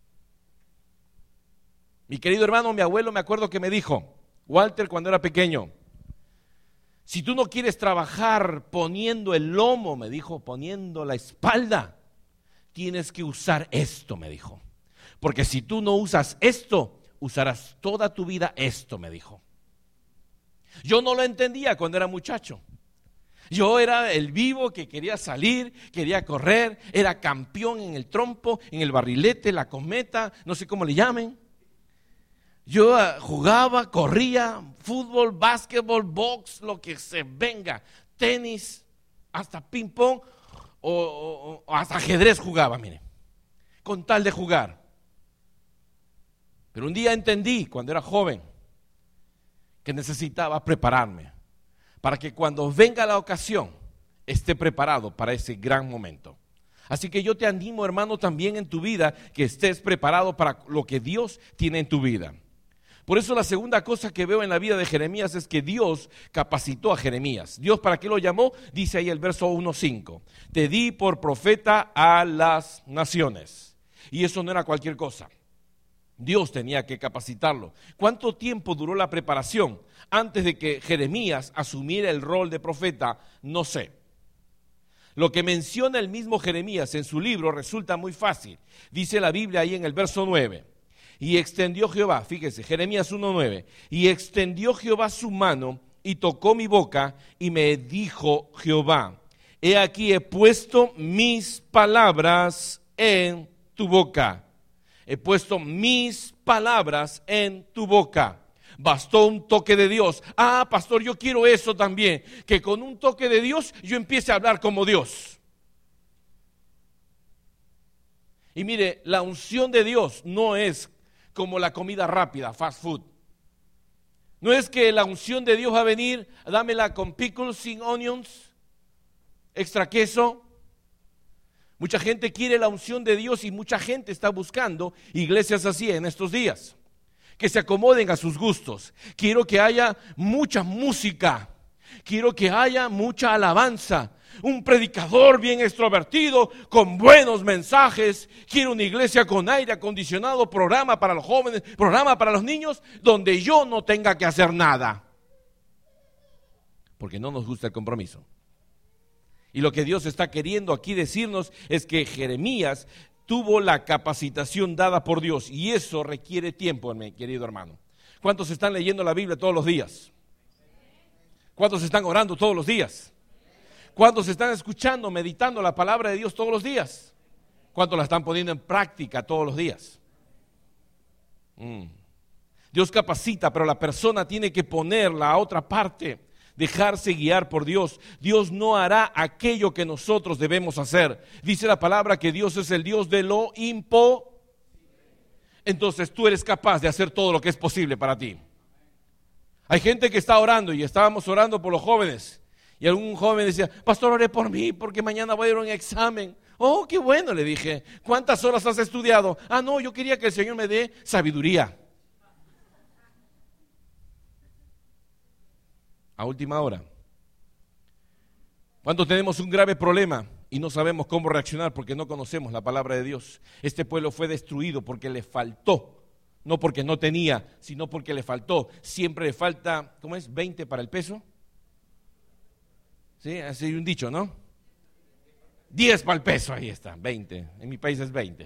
Mi querido hermano, mi abuelo, me acuerdo que me dijo, Walter, cuando era pequeño, si tú no quieres trabajar poniendo el lomo, me dijo, poniendo la espalda, tienes que usar esto, me dijo. Porque si tú no usas esto, usarás toda tu vida esto, me dijo. Yo no lo entendía cuando era muchacho. Yo era el vivo que quería salir, quería correr, era campeón en el trompo, en el barrilete, la cometa, no sé cómo le llamen. Yo uh, jugaba, corría, fútbol, básquetbol, box, lo que se venga, tenis, hasta ping pong o, o, o hasta ajedrez jugaba, mire, con tal de jugar. Pero un día entendí, cuando era joven, que necesitaba prepararme para que cuando venga la ocasión esté preparado para ese gran momento. Así que yo te animo, hermano, también en tu vida, que estés preparado para lo que Dios tiene en tu vida. Por eso la segunda cosa que veo en la vida de Jeremías es que Dios capacitó a Jeremías. ¿Dios para qué lo llamó? Dice ahí el verso uno cinco. Te di por profeta a las naciones. Y eso no era cualquier cosa. Dios tenía que capacitarlo. ¿Cuánto tiempo duró la preparación antes de que Jeremías asumiera el rol de profeta? No sé. Lo que menciona el mismo Jeremías en su libro resulta muy fácil. Dice la Biblia ahí en el verso nueve. Y extendió Jehová, fíjese, Jeremías uno nueve. Y extendió Jehová su mano y tocó mi boca y me dijo Jehová: he aquí he puesto mis palabras en tu boca. He puesto mis palabras en tu boca. Bastó un toque de Dios. Ah, pastor, yo quiero eso también. Que con un toque de Dios yo empiece a hablar como Dios. Y mire, la unción de Dios no es como la comida rápida, fast food. No es que la unción de Dios va a venir, dámela con pickles, sin onions, extra queso. Mucha gente quiere la unción de Dios y mucha gente está buscando iglesias así en estos días, que se acomoden a sus gustos. Quiero que haya mucha música, quiero que haya mucha alabanza, un predicador bien extrovertido, con buenos mensajes. Quiero una iglesia con aire acondicionado, programa para los jóvenes, programa para los niños, donde yo no tenga que hacer nada. Porque no nos gusta el compromiso. Y lo que Dios está queriendo aquí decirnos es que Jeremías tuvo la capacitación dada por Dios, y eso requiere tiempo, mi querido hermano. ¿Cuántos están leyendo la Biblia todos los días? ¿Cuántos están orando todos los días? ¿Cuántos están escuchando, meditando la palabra de Dios todos los días? ¿Cuántos la están poniendo en práctica todos los días? Mm. Dios capacita, pero la persona tiene que poner la otra parte, dejarse guiar por Dios. Dios no hará aquello que nosotros debemos hacer. Dice la palabra que Dios es el Dios de lo imposible. Entonces tú eres capaz de hacer todo lo que es posible para ti. Hay gente que está orando, y estábamos orando por los jóvenes, y algún joven decía: pastor, ore por mí porque mañana voy a ir a un examen. Oh, qué bueno, le dije. ¿Cuántas horas has estudiado? Ah, no, yo quería que el Señor me dé sabiduría. A última hora. Cuando tenemos un grave problema y no sabemos cómo reaccionar porque no conocemos la palabra de Dios. Este pueblo fue destruido porque le faltó, no porque no tenía, sino porque le faltó. Siempre le falta, ¿cómo es? ¿veinte para el peso? Sí, así hay un dicho, ¿no? diez para el peso, ahí está, veinte. En mi país es veinte.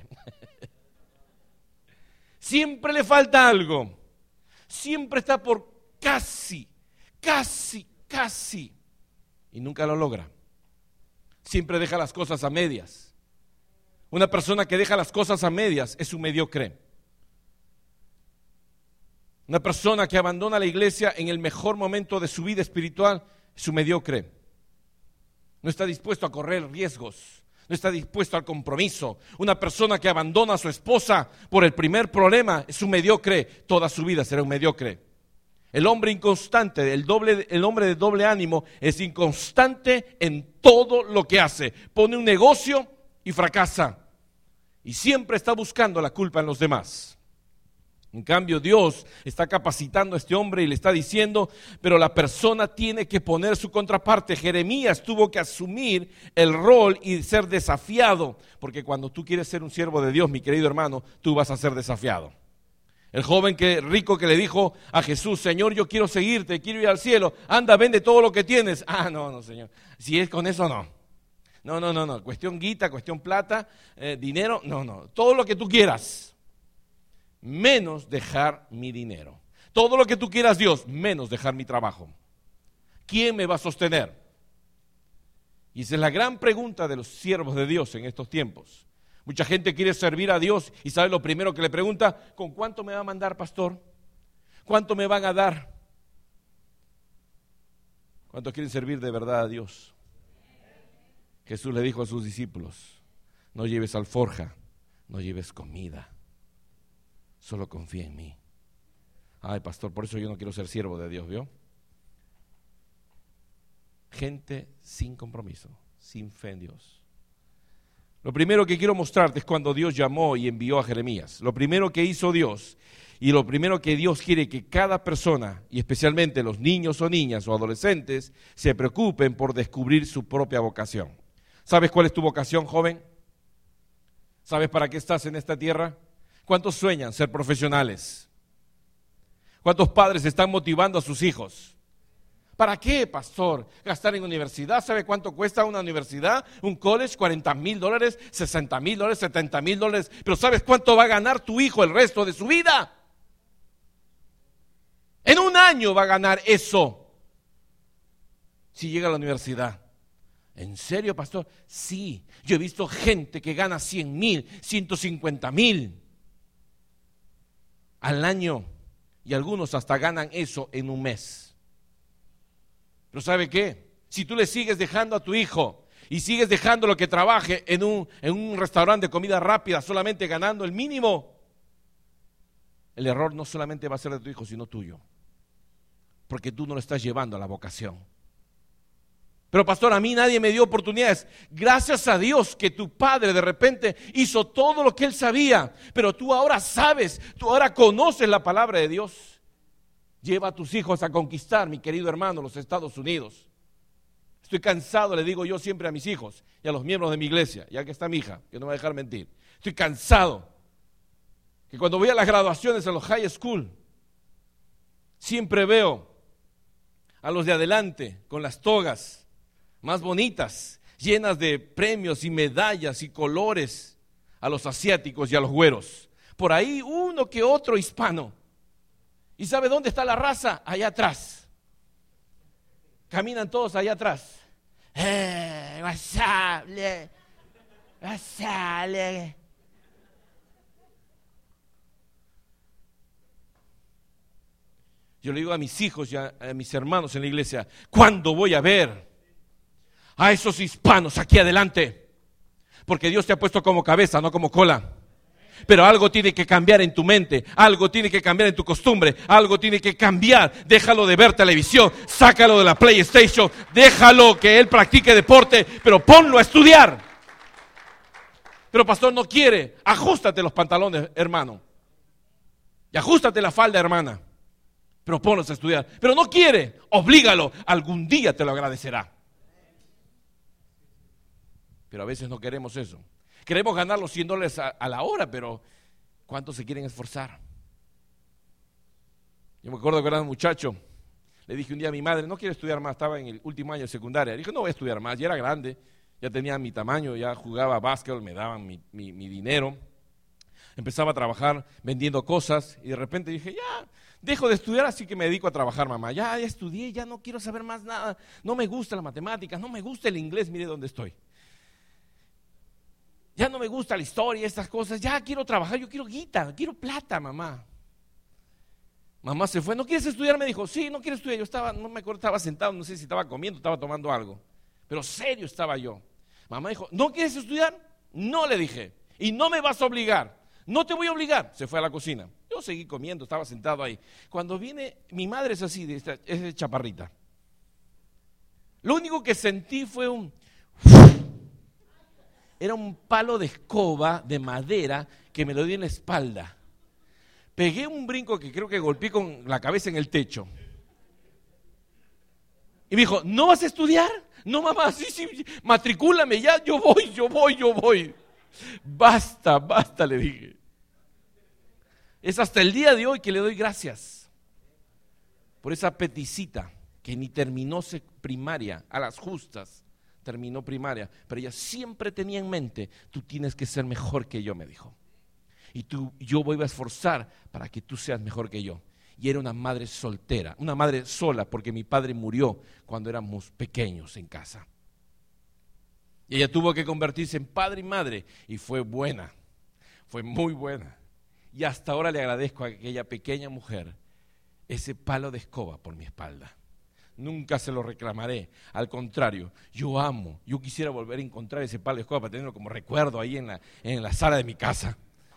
Siempre le falta algo. Siempre está por casi, casi, casi. Y nunca lo logra. Siempre deja las cosas a medias. Una persona que deja las cosas a medias es un mediocre. Una persona que abandona la iglesia en el mejor momento de su vida espiritual es un mediocre. No está dispuesto a correr riesgos, no está dispuesto al compromiso. Una persona que abandona a su esposa por el primer problema es un mediocre. Toda su vida será un mediocre. El hombre inconstante, el, doble, el hombre de doble ánimo es inconstante en todo lo que hace. Pone un negocio y fracasa. Y siempre está buscando la culpa en los demás. En cambio, Dios está capacitando a este hombre y le está diciendo, pero la persona tiene que poner su contraparte. Jeremías tuvo que asumir el rol y ser desafiado, porque cuando tú quieres ser un siervo de Dios, mi querido hermano, tú vas a ser desafiado. El joven que, rico que le dijo a Jesús: Señor, yo quiero seguirte, quiero ir al cielo, anda, vende todo lo que tienes. Ah, no, no, Señor, si es con eso, no. No, no, no, no, cuestión guita, cuestión plata, eh, dinero, no, no, todo lo que tú quieras, menos dejar mi dinero. Todo lo que tú quieras, Dios, menos dejar mi trabajo. ¿Quién me va a sostener? Y esa es la gran pregunta de los siervos de Dios en estos tiempos. Mucha gente quiere servir a Dios y sabe lo primero que le pregunta: ¿con cuánto me va a mandar, pastor? ¿Cuánto me van a dar? ¿Cuántos quieren servir de verdad a Dios? Jesús le dijo a sus discípulos: no lleves alforja, no lleves comida, solo confía en mí. Ay, pastor, por eso yo no quiero ser siervo de Dios, ¿vio? Gente sin compromiso, sin fe en Dios. Lo primero que quiero mostrarte es cuando Dios llamó y envió a Jeremías. Lo primero que hizo Dios, y lo primero que Dios quiere que cada persona, y especialmente los niños o niñas o adolescentes, se preocupen por descubrir su propia vocación. ¿Sabes cuál es tu vocación, joven? ¿Sabes para qué estás en esta tierra? ¿Cuántos sueñan ser profesionales? ¿Cuántos padres están motivando a sus hijos ¿Para qué, pastor? Gastar en universidad. ¿Sabe cuánto cuesta una universidad? Un college, cuarenta mil dólares, sesenta mil dólares, setenta mil dólares. Pero ¿sabes cuánto va a ganar tu hijo el resto de su vida? En un año va a ganar eso. Si llega a la universidad. ¿En serio, pastor? Sí. Yo he visto gente que gana cien mil, ciento cincuenta mil al año. Y algunos hasta ganan eso en un mes. Pero ¿sabe qué? Si tú le sigues dejando a tu hijo y sigues dejándolo que trabaje en un, en un restaurante de comida rápida solamente ganando el mínimo, el error no solamente va a ser de tu hijo, sino tuyo. Porque tú no lo estás llevando a la vocación. Pero pastor, a mí nadie me dio oportunidades. Gracias a Dios que tu padre de repente hizo todo lo que él sabía. Pero tú ahora sabes, tú ahora conoces la palabra de Dios. Lleva a tus hijos a conquistar, mi querido hermano, los Estados Unidos. Estoy cansado, le digo yo siempre a mis hijos y a los miembros de mi iglesia, ya que está mi hija, que no me va a dejar mentir. Estoy cansado que cuando voy a las graduaciones a los high school, siempre veo a los de adelante con las togas más bonitas, llenas de premios y medallas y colores, a los asiáticos y a los güeros. Por ahí uno que otro hispano. ¿Y sabe dónde está la raza? Allá atrás. Caminan todos allá atrás. Eh, wasable, wasable. Yo le digo a mis hijos y a, a mis hermanos en la iglesia, ¿cuándo voy a ver a esos hispanos aquí adelante? Porque Dios te ha puesto como cabeza, no como cola. Pero algo tiene que cambiar en tu mente, algo tiene que cambiar en tu costumbre, algo tiene que cambiar. Déjalo de ver televisión, sácalo de la PlayStation, déjalo que él practique deporte, pero ponlo a estudiar. Pero pastor no quiere, ajustate los pantalones, hermano, y ajustate la falda, hermana, pero ponlos a estudiar. Pero no quiere, oblígalo, algún día te lo agradecerá. Pero a veces no queremos eso. Queremos ganar los cien dólares a, a la hora, pero ¿cuántos se quieren esforzar? Yo me acuerdo que era un muchacho, le dije un día a mi madre, no quiero estudiar más, estaba en el último año de secundaria. Le dije, no voy a estudiar más, ya era grande, ya tenía mi tamaño, ya jugaba básquetbol, me daban mi, mi, mi dinero. Empezaba a trabajar vendiendo cosas y de repente dije, ya, dejo de estudiar, así que me dedico a trabajar, mamá. Ya, ya estudié, ya no quiero saber más nada, no me gusta la matemática, no me gusta el inglés, mire dónde estoy. Ya no me gusta la historia, estas cosas, ya quiero trabajar, yo quiero guita, quiero plata, mamá. Mamá se fue, ¿no quieres estudiar? Me dijo, sí, no quiero estudiar. Yo estaba, no me acuerdo, estaba sentado, no sé si estaba comiendo, estaba tomando algo, pero serio estaba yo. Mamá dijo, ¿no quieres estudiar? No, le dije, y no me vas a obligar, no te voy a obligar. Se fue a la cocina, yo seguí comiendo, estaba sentado ahí. Cuando viene, mi madre es así, de esta, es de chaparrita. Lo único que sentí fue un... Era un palo de escoba de madera que me lo dio en la espalda. Pegué un brinco que creo que golpeé con la cabeza en el techo. Y me dijo, ¿no vas a estudiar? No, mamá, sí, sí, matricúlame ya, yo voy, yo voy, yo voy. Basta, basta, le dije. Es hasta el día de hoy que le doy gracias por esa peticita que ni terminó primaria, a las justas. Terminó primaria, pero ella siempre tenía en mente, tú tienes que ser mejor que yo, me dijo. Y tú, yo voy a esforzar para que tú seas mejor que yo. Y era una madre soltera, una madre sola, porque mi padre murió cuando éramos pequeños en casa. Y ella tuvo que convertirse en padre y madre, y fue buena, fue muy buena. Y hasta ahora le agradezco a aquella pequeña mujer ese palo de escoba por mi espalda. Nunca se lo reclamaré, al contrario, yo amo, yo quisiera volver a encontrar ese palo de escoba para tenerlo como recuerdo ahí en la, en la sala de mi casa.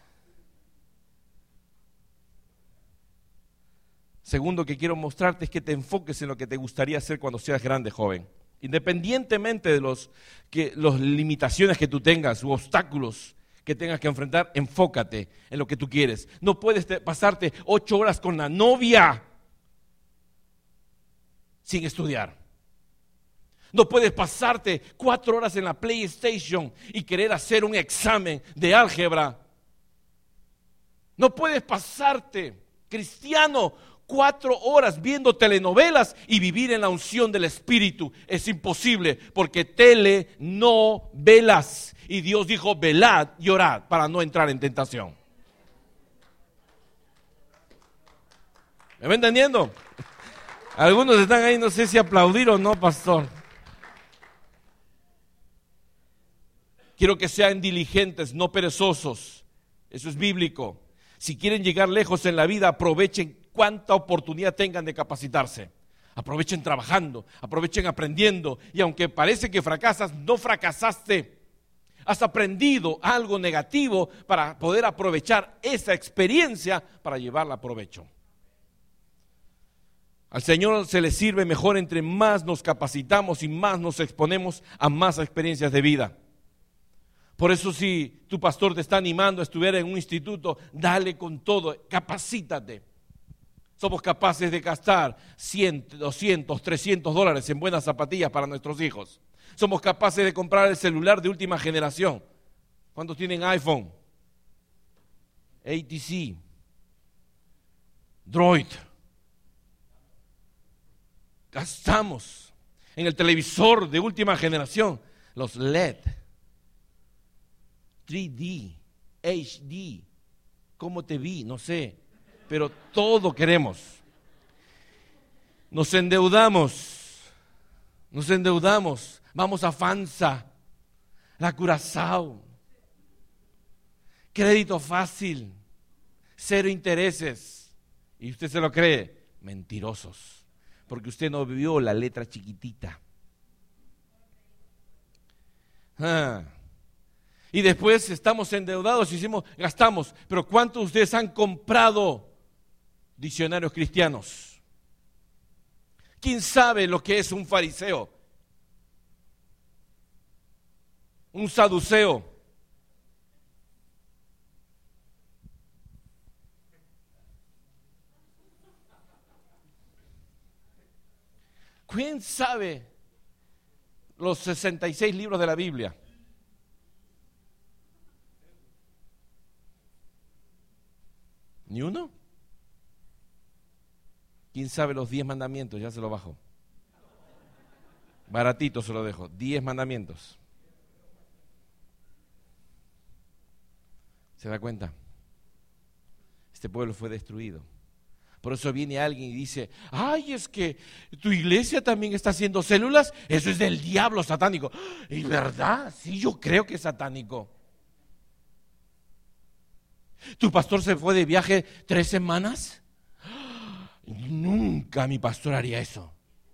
Segundo que quiero mostrarte es que te enfoques en lo que te gustaría hacer cuando seas grande, joven. Independientemente de los que las limitaciones que tú tengas u obstáculos que tengas que enfrentar, enfócate en lo que tú quieres. No puedes te, pasarte ocho horas con la novia sin estudiar. No puedes pasarte cuatro horas en la PlayStation y querer hacer un examen de álgebra. No puedes pasarte, cristiano, cuatro horas viendo telenovelas y vivir en la unción del Espíritu. Es imposible, porque telenovelas. Y Dios dijo, velad y orad para no entrar en tentación. ¿Me va entendiendo? Algunos están ahí, no sé si aplaudir o no, pastor. Quiero que sean diligentes, no perezosos. Eso es bíblico. Si quieren llegar lejos en la vida, aprovechen cuánta oportunidad tengan de capacitarse. Aprovechen trabajando, aprovechen aprendiendo. Y aunque parece que fracasas, no fracasaste. Has aprendido algo negativo para poder aprovechar esa experiencia para llevarla a provecho. Al Señor se le sirve mejor entre más nos capacitamos y más nos exponemos a más experiencias de vida. Por eso, si tu pastor te está animando a estudiar en un instituto, dale con todo, capacítate. Somos capaces de gastar cien, doscientos, trescientos dólares en buenas zapatillas para nuestros hijos. Somos capaces de comprar el celular de última generación. ¿Cuántos tienen iPhone? A T C, Droid. Gastamos en el televisor de última generación, los L E D, tres D, H D, ¿cómo te vi? No sé, pero todo queremos. Nos endeudamos, nos endeudamos, vamos a FANSA, la Curazao, crédito fácil, cero intereses. ¿Y usted se lo cree? Mentirosos. Porque usted no vio la letra chiquitita. Ah. Y después estamos endeudados y decimos, gastamos. Pero ¿cuántos de ustedes han comprado diccionarios cristianos? ¿Quién sabe lo que es un fariseo? Un saduceo. ¿Quién sabe los sesenta y seis libros de la Biblia? ¿Ni uno? ¿Quién sabe los diez mandamientos? Ya se lo bajo. Baratito se lo dejo. Diez mandamientos. ¿Se da cuenta? Este pueblo fue destruido. Por eso viene alguien y dice, ay, es que tu iglesia también está haciendo células, eso es del diablo satánico. ¿Y verdad? Sí, yo creo que es satánico. ¿Tu pastor se fue de viaje tres semanas? Nunca mi pastor haría eso.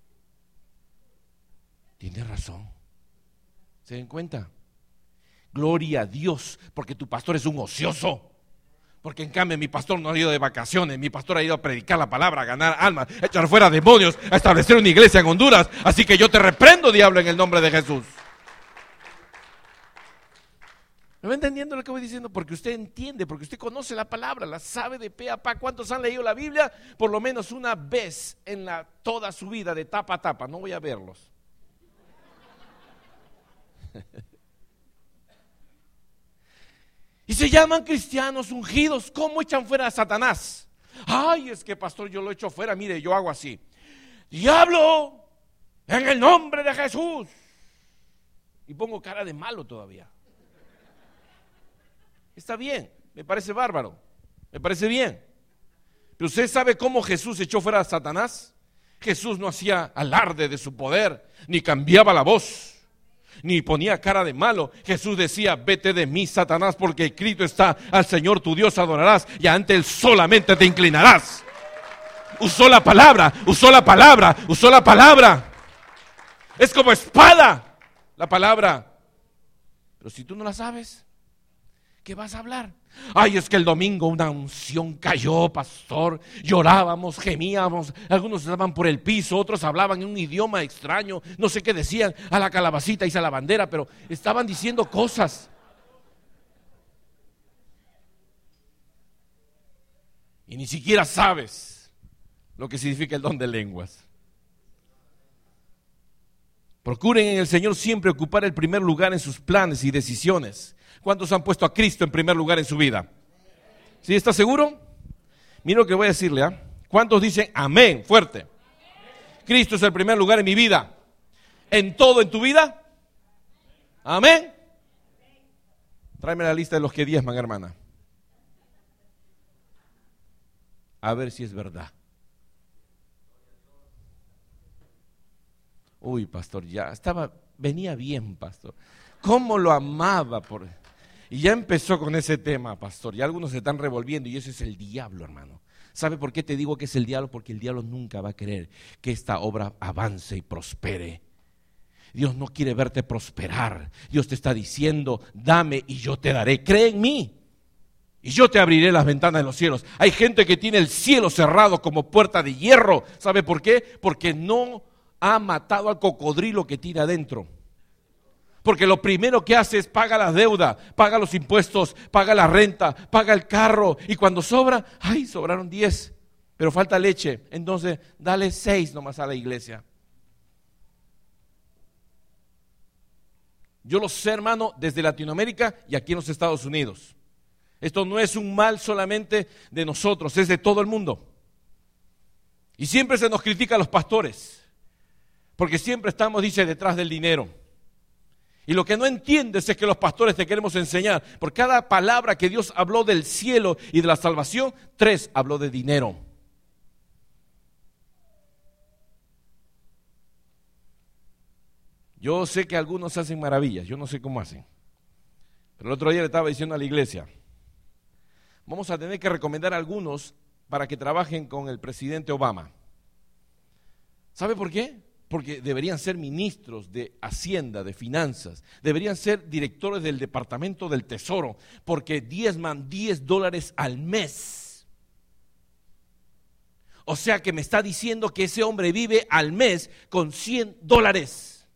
Tiene razón. ¿Se dan cuenta? Gloria a Dios, porque tu pastor es un ocioso. Porque en cambio mi pastor no ha ido de vacaciones, mi pastor ha ido a predicar la palabra, a ganar almas, a echar fuera demonios, a establecer una iglesia en Honduras. Así que yo te reprendo, diablo, en el nombre de Jesús. ¿Me va entendiendo lo que voy diciendo? Porque usted entiende, porque usted conoce la palabra, la sabe de pe a pa. ¿Cuántos han leído la Biblia? Por lo menos una vez en la, toda su vida, de tapa a tapa. No voy a verlos. Y se llaman cristianos ungidos. ¿Cómo echan fuera a Satanás? Ay, es que pastor, yo lo echo fuera. Mire, yo hago así. Diablo, en el nombre de Jesús. Y pongo cara de malo todavía. Está bien, me parece bárbaro. Me parece bien. Pero usted sabe cómo Jesús echó fuera a Satanás. Jesús no hacía alarde de su poder, ni cambiaba la voz, ni ponía cara de malo. Jesús decía, vete de mí, Satanás, porque escrito está, al Señor tu Dios adorarás y ante Él solamente te inclinarás. Usó la palabra, usó la palabra, usó la palabra. Es como espada la palabra. Pero si tú no la sabes, ¿qué vas a hablar? Ay, es que el domingo una unción cayó, pastor. Llorábamos, gemíamos. Algunos estaban por el piso, otros hablaban en un idioma extraño. No sé qué decían, a la calabacita y a la bandera, pero estaban diciendo cosas. Y ni siquiera sabes lo que significa el don de lenguas. Procuren en el Señor siempre ocupar el primer lugar en sus planes y decisiones. ¿Cuántos han puesto a Cristo en primer lugar en su vida? ¿Sí está seguro? Mira lo que voy a decirle, ¿ah? ¿eh? ¿Cuántos dicen amén? Fuerte. Cristo es el primer lugar en mi vida. ¿En todo en tu vida? Amén. Tráeme la lista de los que diezman, hermana. A ver si es verdad. Uy, pastor, ya estaba, venía bien, pastor. ¿Cómo lo amaba? Por... Y ya empezó con ese tema, pastor. Y algunos se están revolviendo y ese es el diablo, hermano. ¿Sabe por qué te digo que es el diablo? Porque el diablo nunca va a querer que esta obra avance y prospere. Dios no quiere verte prosperar. Dios te está diciendo, dame y yo te daré. Cree en mí y yo te abriré las ventanas de los cielos. Hay gente que tiene el cielo cerrado como puerta de hierro. ¿Sabe por qué? Porque no ha matado al cocodrilo que tira adentro. Porque lo primero que hace es paga la deuda, paga los impuestos, paga la renta, paga el carro. Y cuando sobra, ay, sobraron diez, pero falta leche. Entonces, dale seis nomás a la iglesia. Yo lo sé, hermano, desde Latinoamérica y aquí en los Estados Unidos. Esto no es un mal solamente de nosotros, es de todo el mundo. Y siempre se nos critica a los pastores, porque siempre estamos, dice, detrás del dinero. Y lo que no entiendes es que los pastores te queremos enseñar. Por cada palabra que Dios habló del cielo y de la salvación, tres habló de dinero. Yo sé que algunos hacen maravillas, yo no sé cómo hacen. Pero el otro día le estaba diciendo a la iglesia, vamos a tener que recomendar a algunos para que trabajen con el presidente Obama. ¿Sabe por qué? Porque deberían ser ministros de Hacienda, de Finanzas, deberían ser directores del Departamento del Tesoro, porque diezman diez dólares al mes. O sea que me está diciendo que ese hombre vive al mes con cien dólares.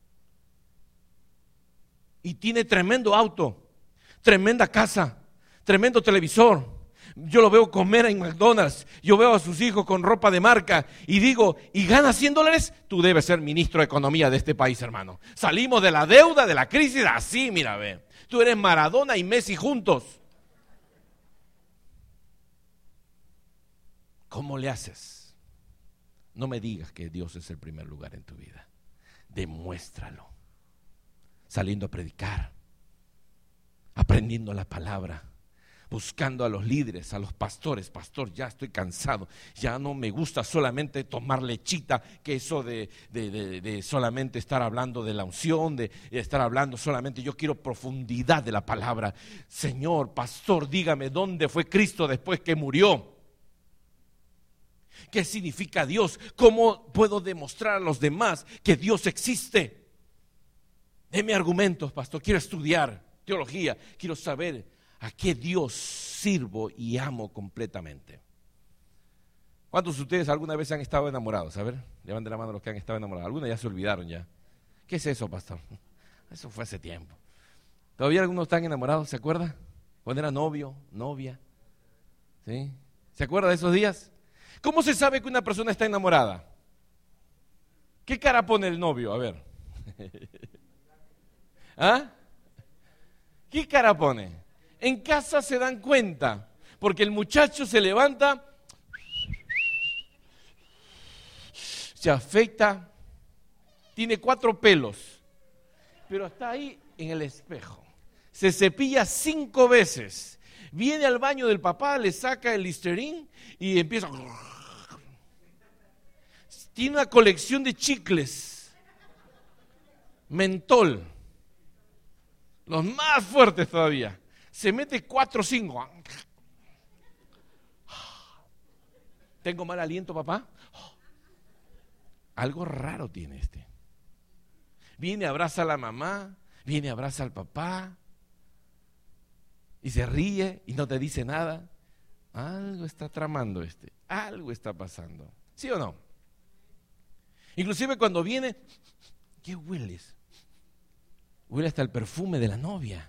Y tiene tremendo auto, tremenda casa, tremendo televisor. Yo lo veo comer en McDonald's, yo veo a sus hijos con ropa de marca y digo, ¿y gana cien dólares? Tú debes ser ministro de Economía de este país, hermano. Salimos de la deuda, de la crisis, así, mira, ve. Tú eres Maradona y Messi juntos. ¿Cómo le haces? No me digas que Dios es el primer lugar en tu vida. Demuéstralo. Saliendo a predicar, aprendiendo la palabra, buscando a los líderes, a los pastores. Pastor, ya estoy cansado, ya no me gusta solamente tomar lechita, que eso de, de, de, de solamente estar hablando de la unción, de, de estar hablando solamente, yo quiero profundidad de la palabra. Señor, pastor, dígame dónde fue Cristo después que murió. ¿Qué significa Dios? ¿Cómo puedo demostrar a los demás que Dios existe? Deme argumentos, pastor, quiero estudiar teología, quiero saber a qué Dios sirvo y amo completamente. ¿Cuántos de ustedes alguna vez han estado enamorados? A ver, levanten la mano los que han estado enamorados. Algunos ya se olvidaron ya. ¿Qué es eso, pastor? Eso fue hace tiempo. ¿Todavía algunos están enamorados? ¿Se acuerda? Cuando era novio, novia. ¿Sí? ¿Se acuerda de esos días? ¿Cómo se sabe que una persona está enamorada? ¿Qué cara pone el novio? A ver. ¿Ah? ¿Qué cara pone? En casa se dan cuenta, porque el muchacho se levanta, se afeita, tiene cuatro pelos, pero está ahí en el espejo. Se cepilla cinco veces, viene al baño del papá, le saca el Listerine y empieza. Tiene una colección de chicles, mentol, los más fuertes todavía. Se mete cuatro o cinco. ¿Tengo mal aliento, papá? Algo raro tiene este. Viene, abraza a la mamá, viene, abraza al papá y se ríe y no te dice nada. Algo está tramando este, algo está pasando. ¿Sí o no? Inclusive cuando viene, ¿qué hueles? Huele hasta el perfume de la novia.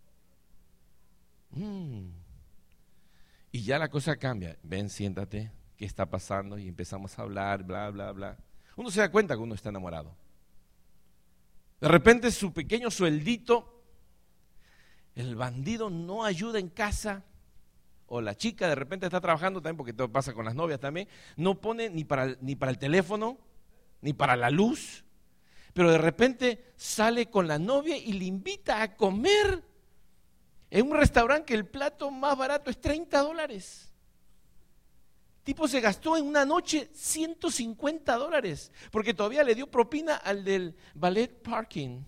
Mm. Y ya la cosa cambia. Ven, siéntate, ¿qué está pasando? Y empezamos a hablar, bla, bla, bla. Uno se da cuenta que uno está enamorado. De repente su pequeño sueldito, el bandido no ayuda en casa, o la chica de repente está trabajando también, porque todo pasa con las novias también, no pone ni para, ni para el teléfono, ni para la luz, pero de repente sale con la novia y le invita a comer en un restaurante que el plato más barato es treinta dólares. Tipo se gastó en una noche ciento cincuenta dólares, porque todavía le dio propina al del ballet parking.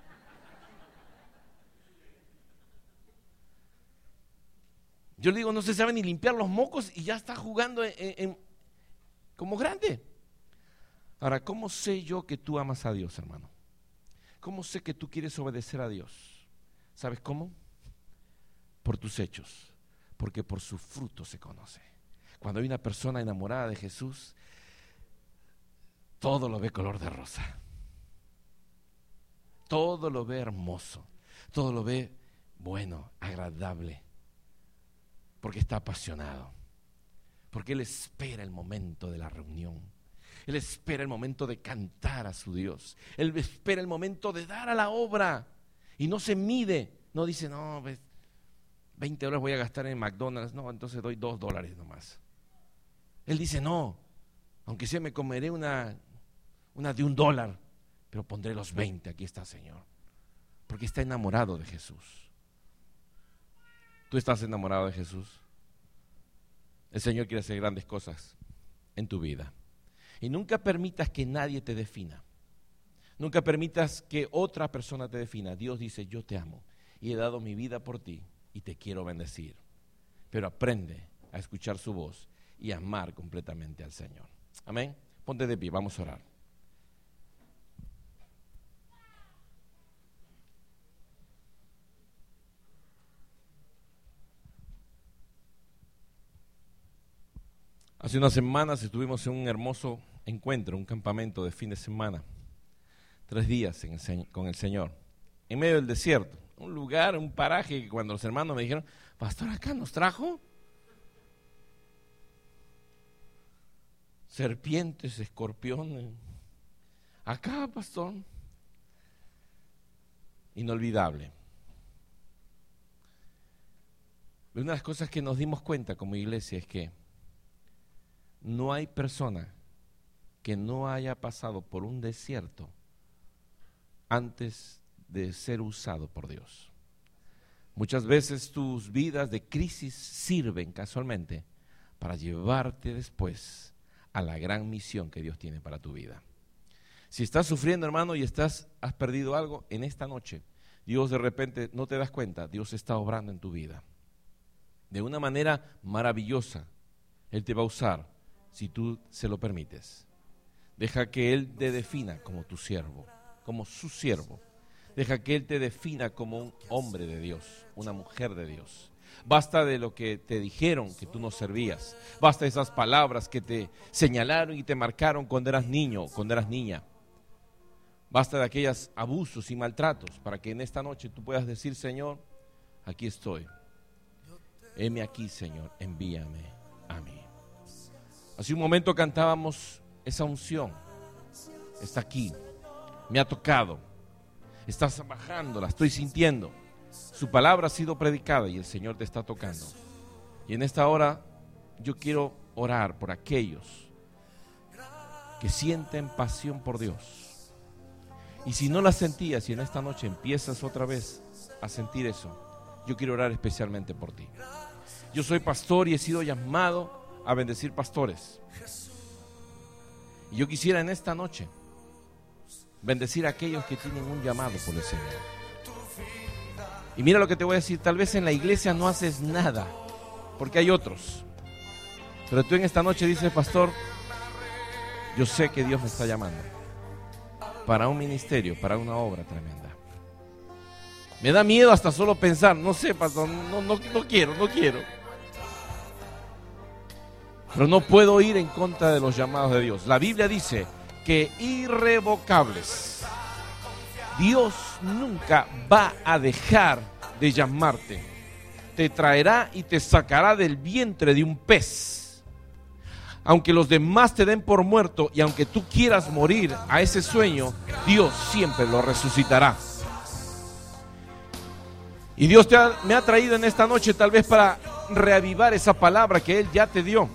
Yo le digo, no se sabe ni limpiar los mocos y ya está jugando en, en, en, como grande. Ahora, ¿cómo sé yo que tú amas a Dios, hermano? ¿Cómo sé que tú quieres obedecer a Dios? ¿Sabes cómo? Por tus hechos, porque por su fruto se conoce. Cuando hay una persona enamorada de Jesús, todo lo ve color de rosa. Todo lo ve hermoso, todo lo ve bueno, agradable, porque está apasionado, porque él espera el momento de la reunión, él espera el momento de cantar a su Dios, él espera el momento de dar a la obra y no se mide, no dice, no, veinte dólares voy a gastar en McDonald's, no, entonces doy dos dólares nomás. Él dice, no, aunque sea me comeré una, una de un dólar, pero pondré los veinte, aquí está Señor, porque está enamorado de Jesús. ¿Tú estás enamorado de Jesús? El Señor quiere hacer grandes cosas en tu vida. Y nunca permitas que nadie te defina. Nunca permitas que otra persona te defina. Dios dice, yo te amo y he dado mi vida por ti y te quiero bendecir. Pero aprende a escuchar su voz y amar completamente al Señor. Amén. Ponte de pie, vamos a orar. Hace unas semanas estuvimos en un hermoso encuentro, un campamento de fin de semana, tres días en el, con el Señor, en medio del desierto, un lugar, un paraje que cuando los hermanos me dijeron, pastor, acá nos trajo serpientes, escorpiones, acá, pastor, inolvidable. Una de las cosas que nos dimos cuenta como iglesia es que no hay persona que no haya pasado por un desierto antes de ser usado por Dios. Muchas veces tus vidas de crisis sirven casualmente para llevarte después a la gran misión que Dios tiene para tu vida. Si estás sufriendo, hermano, y estás, has perdido algo, en esta noche, Dios de repente, no te das cuenta, Dios está obrando en tu vida. De una manera maravillosa, Él te va a usar si tú se lo permites. Deja que Él te defina como tu siervo, como su siervo. Deja que Él te defina como un hombre de Dios, una mujer de Dios. Basta de lo que te dijeron que tú no servías. Basta de esas palabras que te señalaron y te marcaron cuando eras niño, cuando eras niña. Basta de aquellos abusos y maltratos para que en esta noche tú puedas decir, Señor, aquí estoy. Heme aquí, Señor, envíame a mí. Hace un momento cantábamos esa unción. Está aquí, me ha tocado. Estás bajando, la estoy sintiendo. Su palabra ha sido predicada y el Señor te está tocando. Y en esta hora yo quiero orar por aquellos que sienten pasión por Dios. Y si no la sentías y en esta noche empiezas otra vez a sentir eso, yo quiero orar especialmente por ti. Yo soy pastor y he sido llamado a bendecir pastores. Y yo quisiera en esta noche bendecir a aquellos que tienen un llamado por el Señor. Y mira lo que te voy a decir, tal vez en la iglesia no haces nada, porque hay otros. Pero tú en esta noche dices, pastor, yo sé que Dios me está llamando para un ministerio, para una obra tremenda. Me da miedo hasta solo pensar, no sé, pastor, no, no, no quiero, no quiero. Pero no puedo ir en contra de los llamados de Dios. La Biblia dice que irrevocables. Dios nunca va a dejar de llamarte. Te traerá y te sacará del vientre de un pez. Aunque los demás te den por muerto y aunque tú quieras morir a ese sueño, Dios siempre lo resucitará. Y Dios te ha, me ha traído en esta noche tal vez para reavivar esa palabra que Él ya te dio.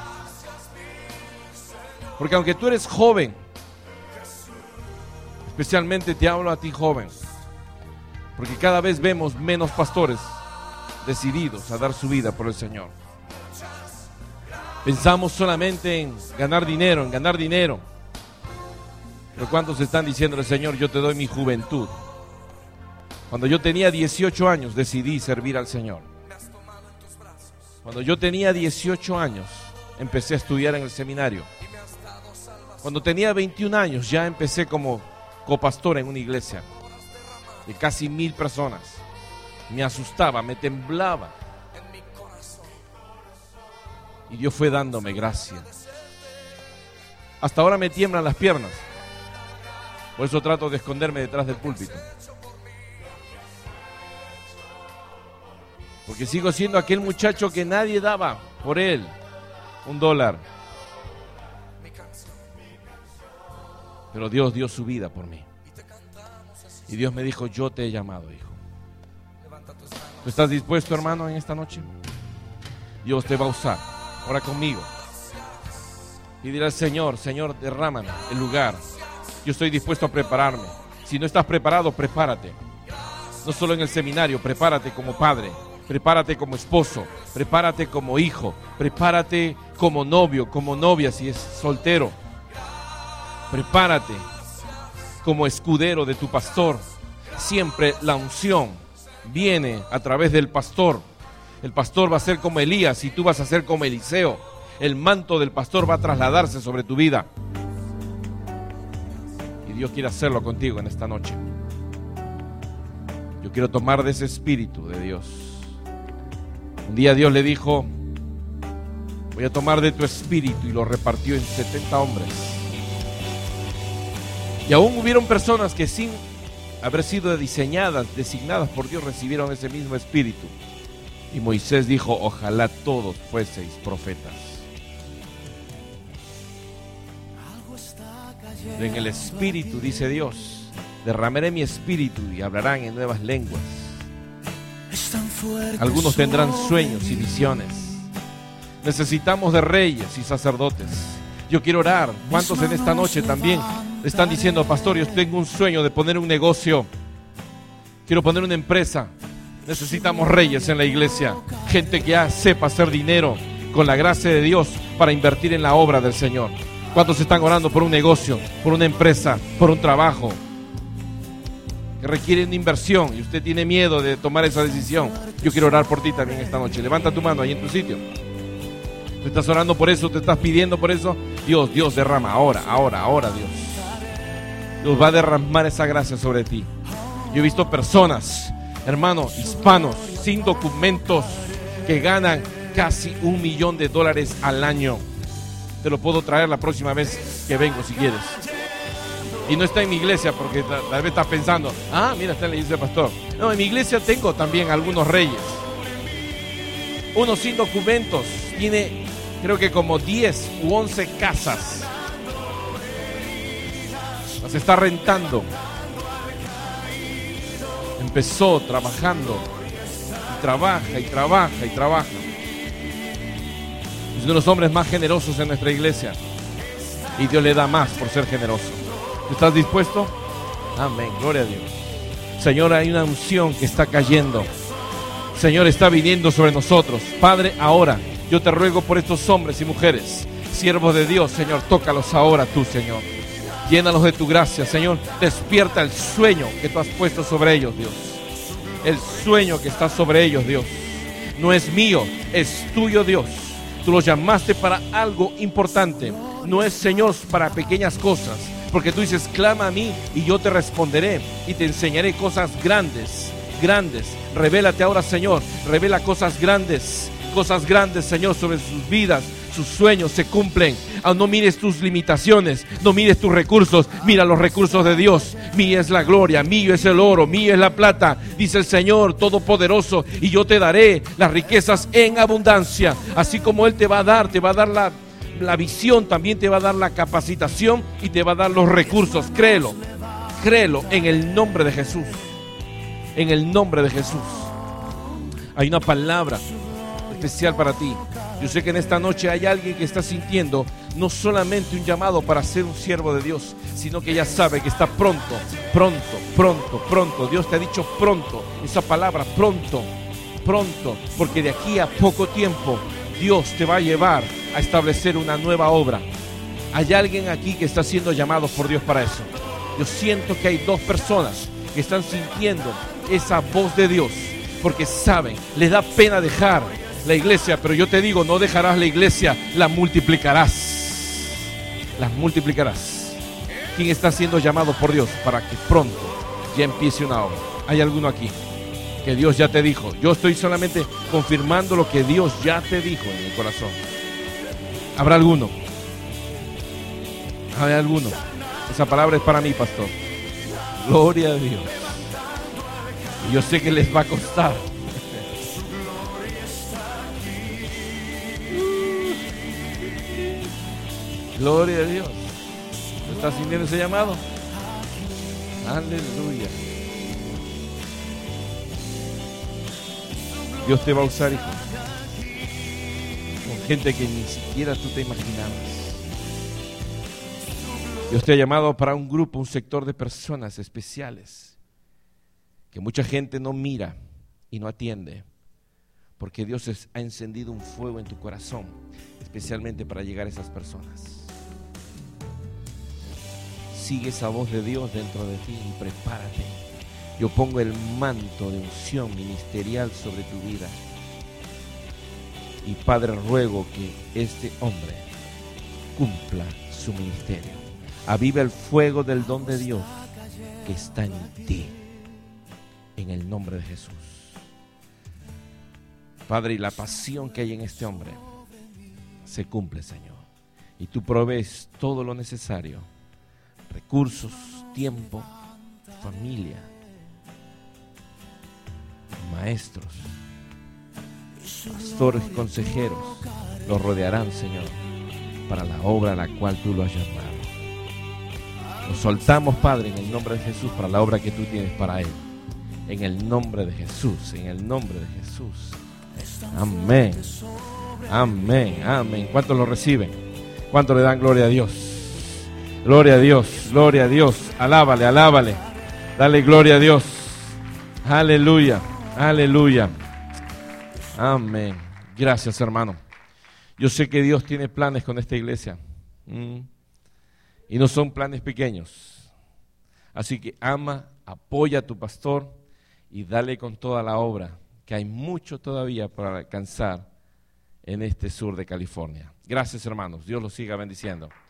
Porque aunque tú eres joven, especialmente te hablo a ti, joven, porque cada vez vemos menos pastores decididos a dar su vida por el Señor. Pensamos solamente en ganar dinero, en ganar dinero. Pero ¿cuántos están diciendo al Señor, yo te doy mi juventud? Cuando yo tenía dieciocho años decidí servir al Señor. Cuando yo tenía dieciocho años empecé a estudiar en el seminario. Cuando tenía veintiún años ya empecé como copastor en una iglesia de casi mil personas. Me asustaba, me temblaba. Y Dios fue dándome gracia. Hasta ahora me tiemblan las piernas. Por eso trato de esconderme detrás del púlpito. Porque sigo siendo aquel muchacho que nadie daba por él un dólar. Pero Dios dio su vida por mí. Y Dios me dijo, yo te he llamado, hijo. ¿Tú estás dispuesto, hermano, en esta noche? Dios te va a usar. Ora conmigo. Y dirá al Señor, Señor, derrámame el lugar. Yo estoy dispuesto a prepararme. Si no estás preparado, prepárate. No solo en el seminario, prepárate como padre. Prepárate como esposo. Prepárate como hijo. Prepárate como novio, como novia si es soltero. Prepárate como escudero de tu pastor. Siempre la unción viene a través del pastor. El pastor va a ser como Elías y tú vas a ser como Eliseo. El manto del pastor va a trasladarse sobre tu vida. Y Dios quiere hacerlo contigo en esta noche. Yo quiero tomar de ese espíritu de Dios. Un día Dios le dijo, voy a tomar de tu espíritu, y lo repartió en setenta hombres. Y aún hubieron personas que sin haber sido diseñadas, designadas por Dios, recibieron ese mismo espíritu. Y Moisés dijo, ojalá todos fueseis profetas. En el espíritu, dice Dios, derramaré mi espíritu y hablarán en nuevas lenguas. Algunos tendrán sueños y visiones. Necesitamos de reyes y sacerdotes. Yo quiero orar. ¿Cuántos en esta noche también están diciendo, pastor, yo tengo un sueño de poner un negocio? Quiero poner una empresa. Necesitamos reyes en la iglesia. Gente que ya sepa hacer dinero con la gracia de Dios para invertir en la obra del Señor. ¿Cuántos están orando por un negocio, por una empresa, por un trabajo que requiere una inversión y usted tiene miedo de tomar esa decisión? Yo quiero orar por ti también esta noche. Levanta tu mano ahí en tu sitio. Tú estás orando por eso, te estás pidiendo por eso. Dios, Dios derrama ahora, ahora, ahora Dios. Dios va a derramar esa gracia sobre ti. Yo he visto personas, hermanos, hispanos, sin documentos, que ganan casi un millón de dólares al año. Te lo puedo traer la próxima vez que vengo si quieres. Y no está en mi iglesia porque tal vez estás pensando, ah, mira, está en la iglesia del pastor. No, en mi iglesia tengo también algunos reyes. Uno sin documentos, tiene creo que como diez u once casas. Las está rentando. Empezó trabajando. Y trabaja y trabaja y trabaja. Es uno de los hombres más generosos en nuestra iglesia. Y Dios le da más por ser generoso. ¿Estás dispuesto? Amén, gloria a Dios. Señor, hay una unción que está cayendo. Señor, está viniendo sobre nosotros. Padre, ahora yo te ruego por estos hombres y mujeres, siervos de Dios, Señor, tócalos ahora tú, Señor. Llénalos de tu gracia, Señor. Despierta el sueño que tú has puesto sobre ellos, Dios. El sueño que está sobre ellos, Dios. No es mío, es tuyo, Dios. Tú los llamaste para algo importante. No es, Señor, para pequeñas cosas. Porque tú dices, clama a mí y yo te responderé y te enseñaré cosas grandes, grandes. Revélate ahora, Señor. Revela cosas grandes, cosas grandes, Señor, sobre sus vidas. Sus sueños se cumplen. No mires tus limitaciones, no mires tus recursos, mira los recursos de Dios. Mía es la gloria, mío es el oro, mío es la plata, dice el Señor Todopoderoso, y yo te daré las riquezas en abundancia. Así como Él te va a dar, te va a dar la, la visión, también te va a dar la capacitación y te va a dar los recursos. Créelo, créelo en el nombre de Jesús. En el nombre de Jesús. Hay una palabra especial para ti. Yo sé que en esta noche hay alguien que está sintiendo no solamente un llamado para ser un siervo de Dios, sino que ya sabe que está pronto, pronto, pronto, pronto. Dios te ha dicho pronto, esa palabra pronto, pronto, porque de aquí a poco tiempo Dios te va a llevar a establecer una nueva obra. Hay alguien aquí que está siendo llamado por Dios para eso. Yo siento que hay dos personas que están sintiendo esa voz de Dios, porque saben, les da pena dejar la iglesia, pero yo te digo, no dejarás la iglesia, la multiplicarás, las multiplicarás. ¿Quién está siendo llamado por Dios para que pronto ya empiece una obra? ¿Hay alguno aquí que Dios ya te dijo? Yo estoy solamente confirmando lo que Dios ya te dijo en el corazón. ¿Habrá alguno? ¿Hay alguno? Esa palabra es para mí, pastor. Gloria a Dios. Y yo sé que les va a costar. Gloria a Dios. ¿Estás sintiendo ese llamado? Aleluya. Dios te va a usar, hijo, con gente que ni siquiera tú te imaginabas. Dios te ha llamado para un grupo, un sector de personas especiales que mucha gente no mira y no atiende, porque Dios es, ha encendido un fuego en tu corazón, especialmente para llegar a esas personas. Sigue esa voz de Dios dentro de ti y prepárate. Yo pongo el manto de unción ministerial sobre tu vida. Y Padre, ruego que este hombre cumpla su ministerio. Aviva el fuego del don de Dios que está en ti. En el nombre de Jesús. Padre, y la pasión que hay en este hombre se cumple, Señor. Y tú provees todo lo necesario. Recursos, tiempo, familia, maestros, pastores, consejeros, los rodearán, Señor, para la obra a la cual tú lo has llamado. Nos soltamos, Padre, en el nombre de Jesús, para la obra que tú tienes para él. En el nombre de Jesús, en el nombre de Jesús. Amén. Amén, amén. ¿Cuántos lo reciben? ¿Cuántos le dan gloria a Dios? Gloria a Dios, gloria a Dios. Alábale, alábale. Dale gloria a Dios. Aleluya, aleluya. Amén. Gracias, hermano. Yo sé que Dios tiene planes con esta iglesia. Mm. Y no son planes pequeños. Así que ama, apoya a tu pastor y dale con toda la obra, que hay mucho todavía para alcanzar en este sur de California. Gracias, hermanos. Dios los siga bendiciendo.